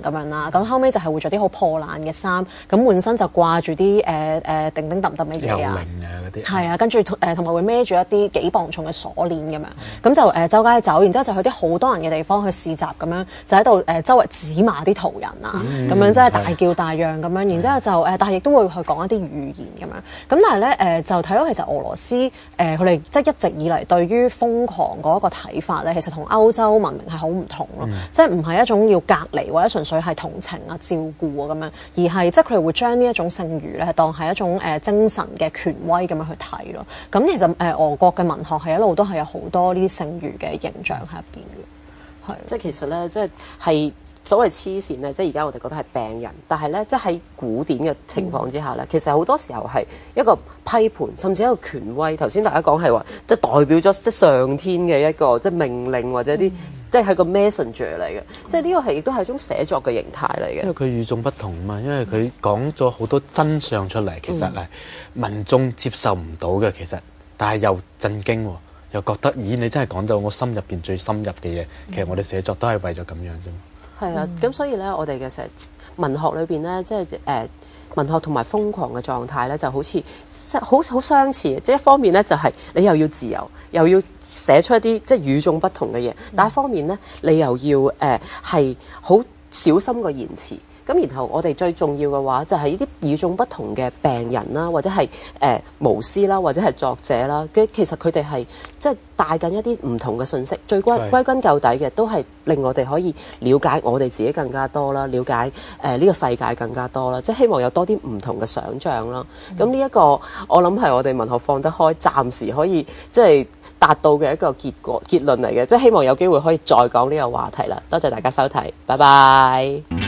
咁樣啦。咁後尾就係會着啲好破爛嘅衫，咁滿身就掛住啲誒誒叮叮揼揼嘅嘢啊， 嗰啲係啊，跟住誒同埋會孭住一啲幾磅重嘅鎖鏈咁樣，咁就誒、呃、周街走，然之後就去啲好多人嘅地方去市集咁樣，就喺度誒周圍指罵啲途人啊，咁、嗯、樣即係大叫大嚷咁樣，然之後就誒、呃，但係亦都會去講一啲語言咁樣，咁但係咧誒就睇到其實俄羅斯誒佢哋即係一直以嚟對於瘋狂嗰一個睇法咧，其實同歐洲文明係好唔同咯，嗯、即係唔係一種要隔離或者純粹係同情啊照顧啊咁樣，而係即係佢哋會將呢一種剩餘咧當係一種誒、呃、精神嘅權威咁樣去睇咯。咁其實誒、呃、俄國嘅文學係一路都係有好多呢啲剩餘嘅形象喺入邊嘅，係即係其實咧，即係係所謂黐線咧，即係而家我哋覺得係病人，但係咧，即係喺古典嘅情況之下咧，嗯、其實好多時候係一個批判，甚至一個權威。頭先大家講係話，即係代表咗即係上天嘅一個即係命令或者啲，嗯、即係係個 messenger 嚟嘅。嗯、即係呢個係亦都係一種寫作嘅形態嚟嘅。 因為佢與眾不同嘛，因為佢講咗好多真相出嚟，其實係民眾接受唔到嘅，其實，但係又震驚喎。又覺得，咦！你真係講到我心入邊最深入嘅嘢，其實我哋寫作都係為咗咁樣啫嘛。 係啊，咁所以咧，我哋嘅成文學裏邊咧，即係誒、呃、文學同埋瘋狂嘅狀態咧，就好似好好相似嘅。即係一方面咧，就係、是、你又要自由，又要寫出一啲即係與眾不同嘅嘢；但係一方面咧，你又要誒係好小心個言辭。咁然後我哋最重要嘅話就係呢啲與眾不同嘅病人啦，或者係誒、呃、巫師啦，或者係作者啦。嘅其實佢哋係即係帶緊一啲唔同嘅信息，最歸歸根究底嘅都係令我哋可以了解我哋自己更加多啦，了解誒呢、呃這個世界更加多啦。即係希望有多啲唔同嘅想像啦。咁呢一個我諗係我哋文學放得開，暫時可以即係達到嘅一個結果結論嚟嘅。即係希望有機會可以再講呢個話題啦。多謝大家收睇，拜拜。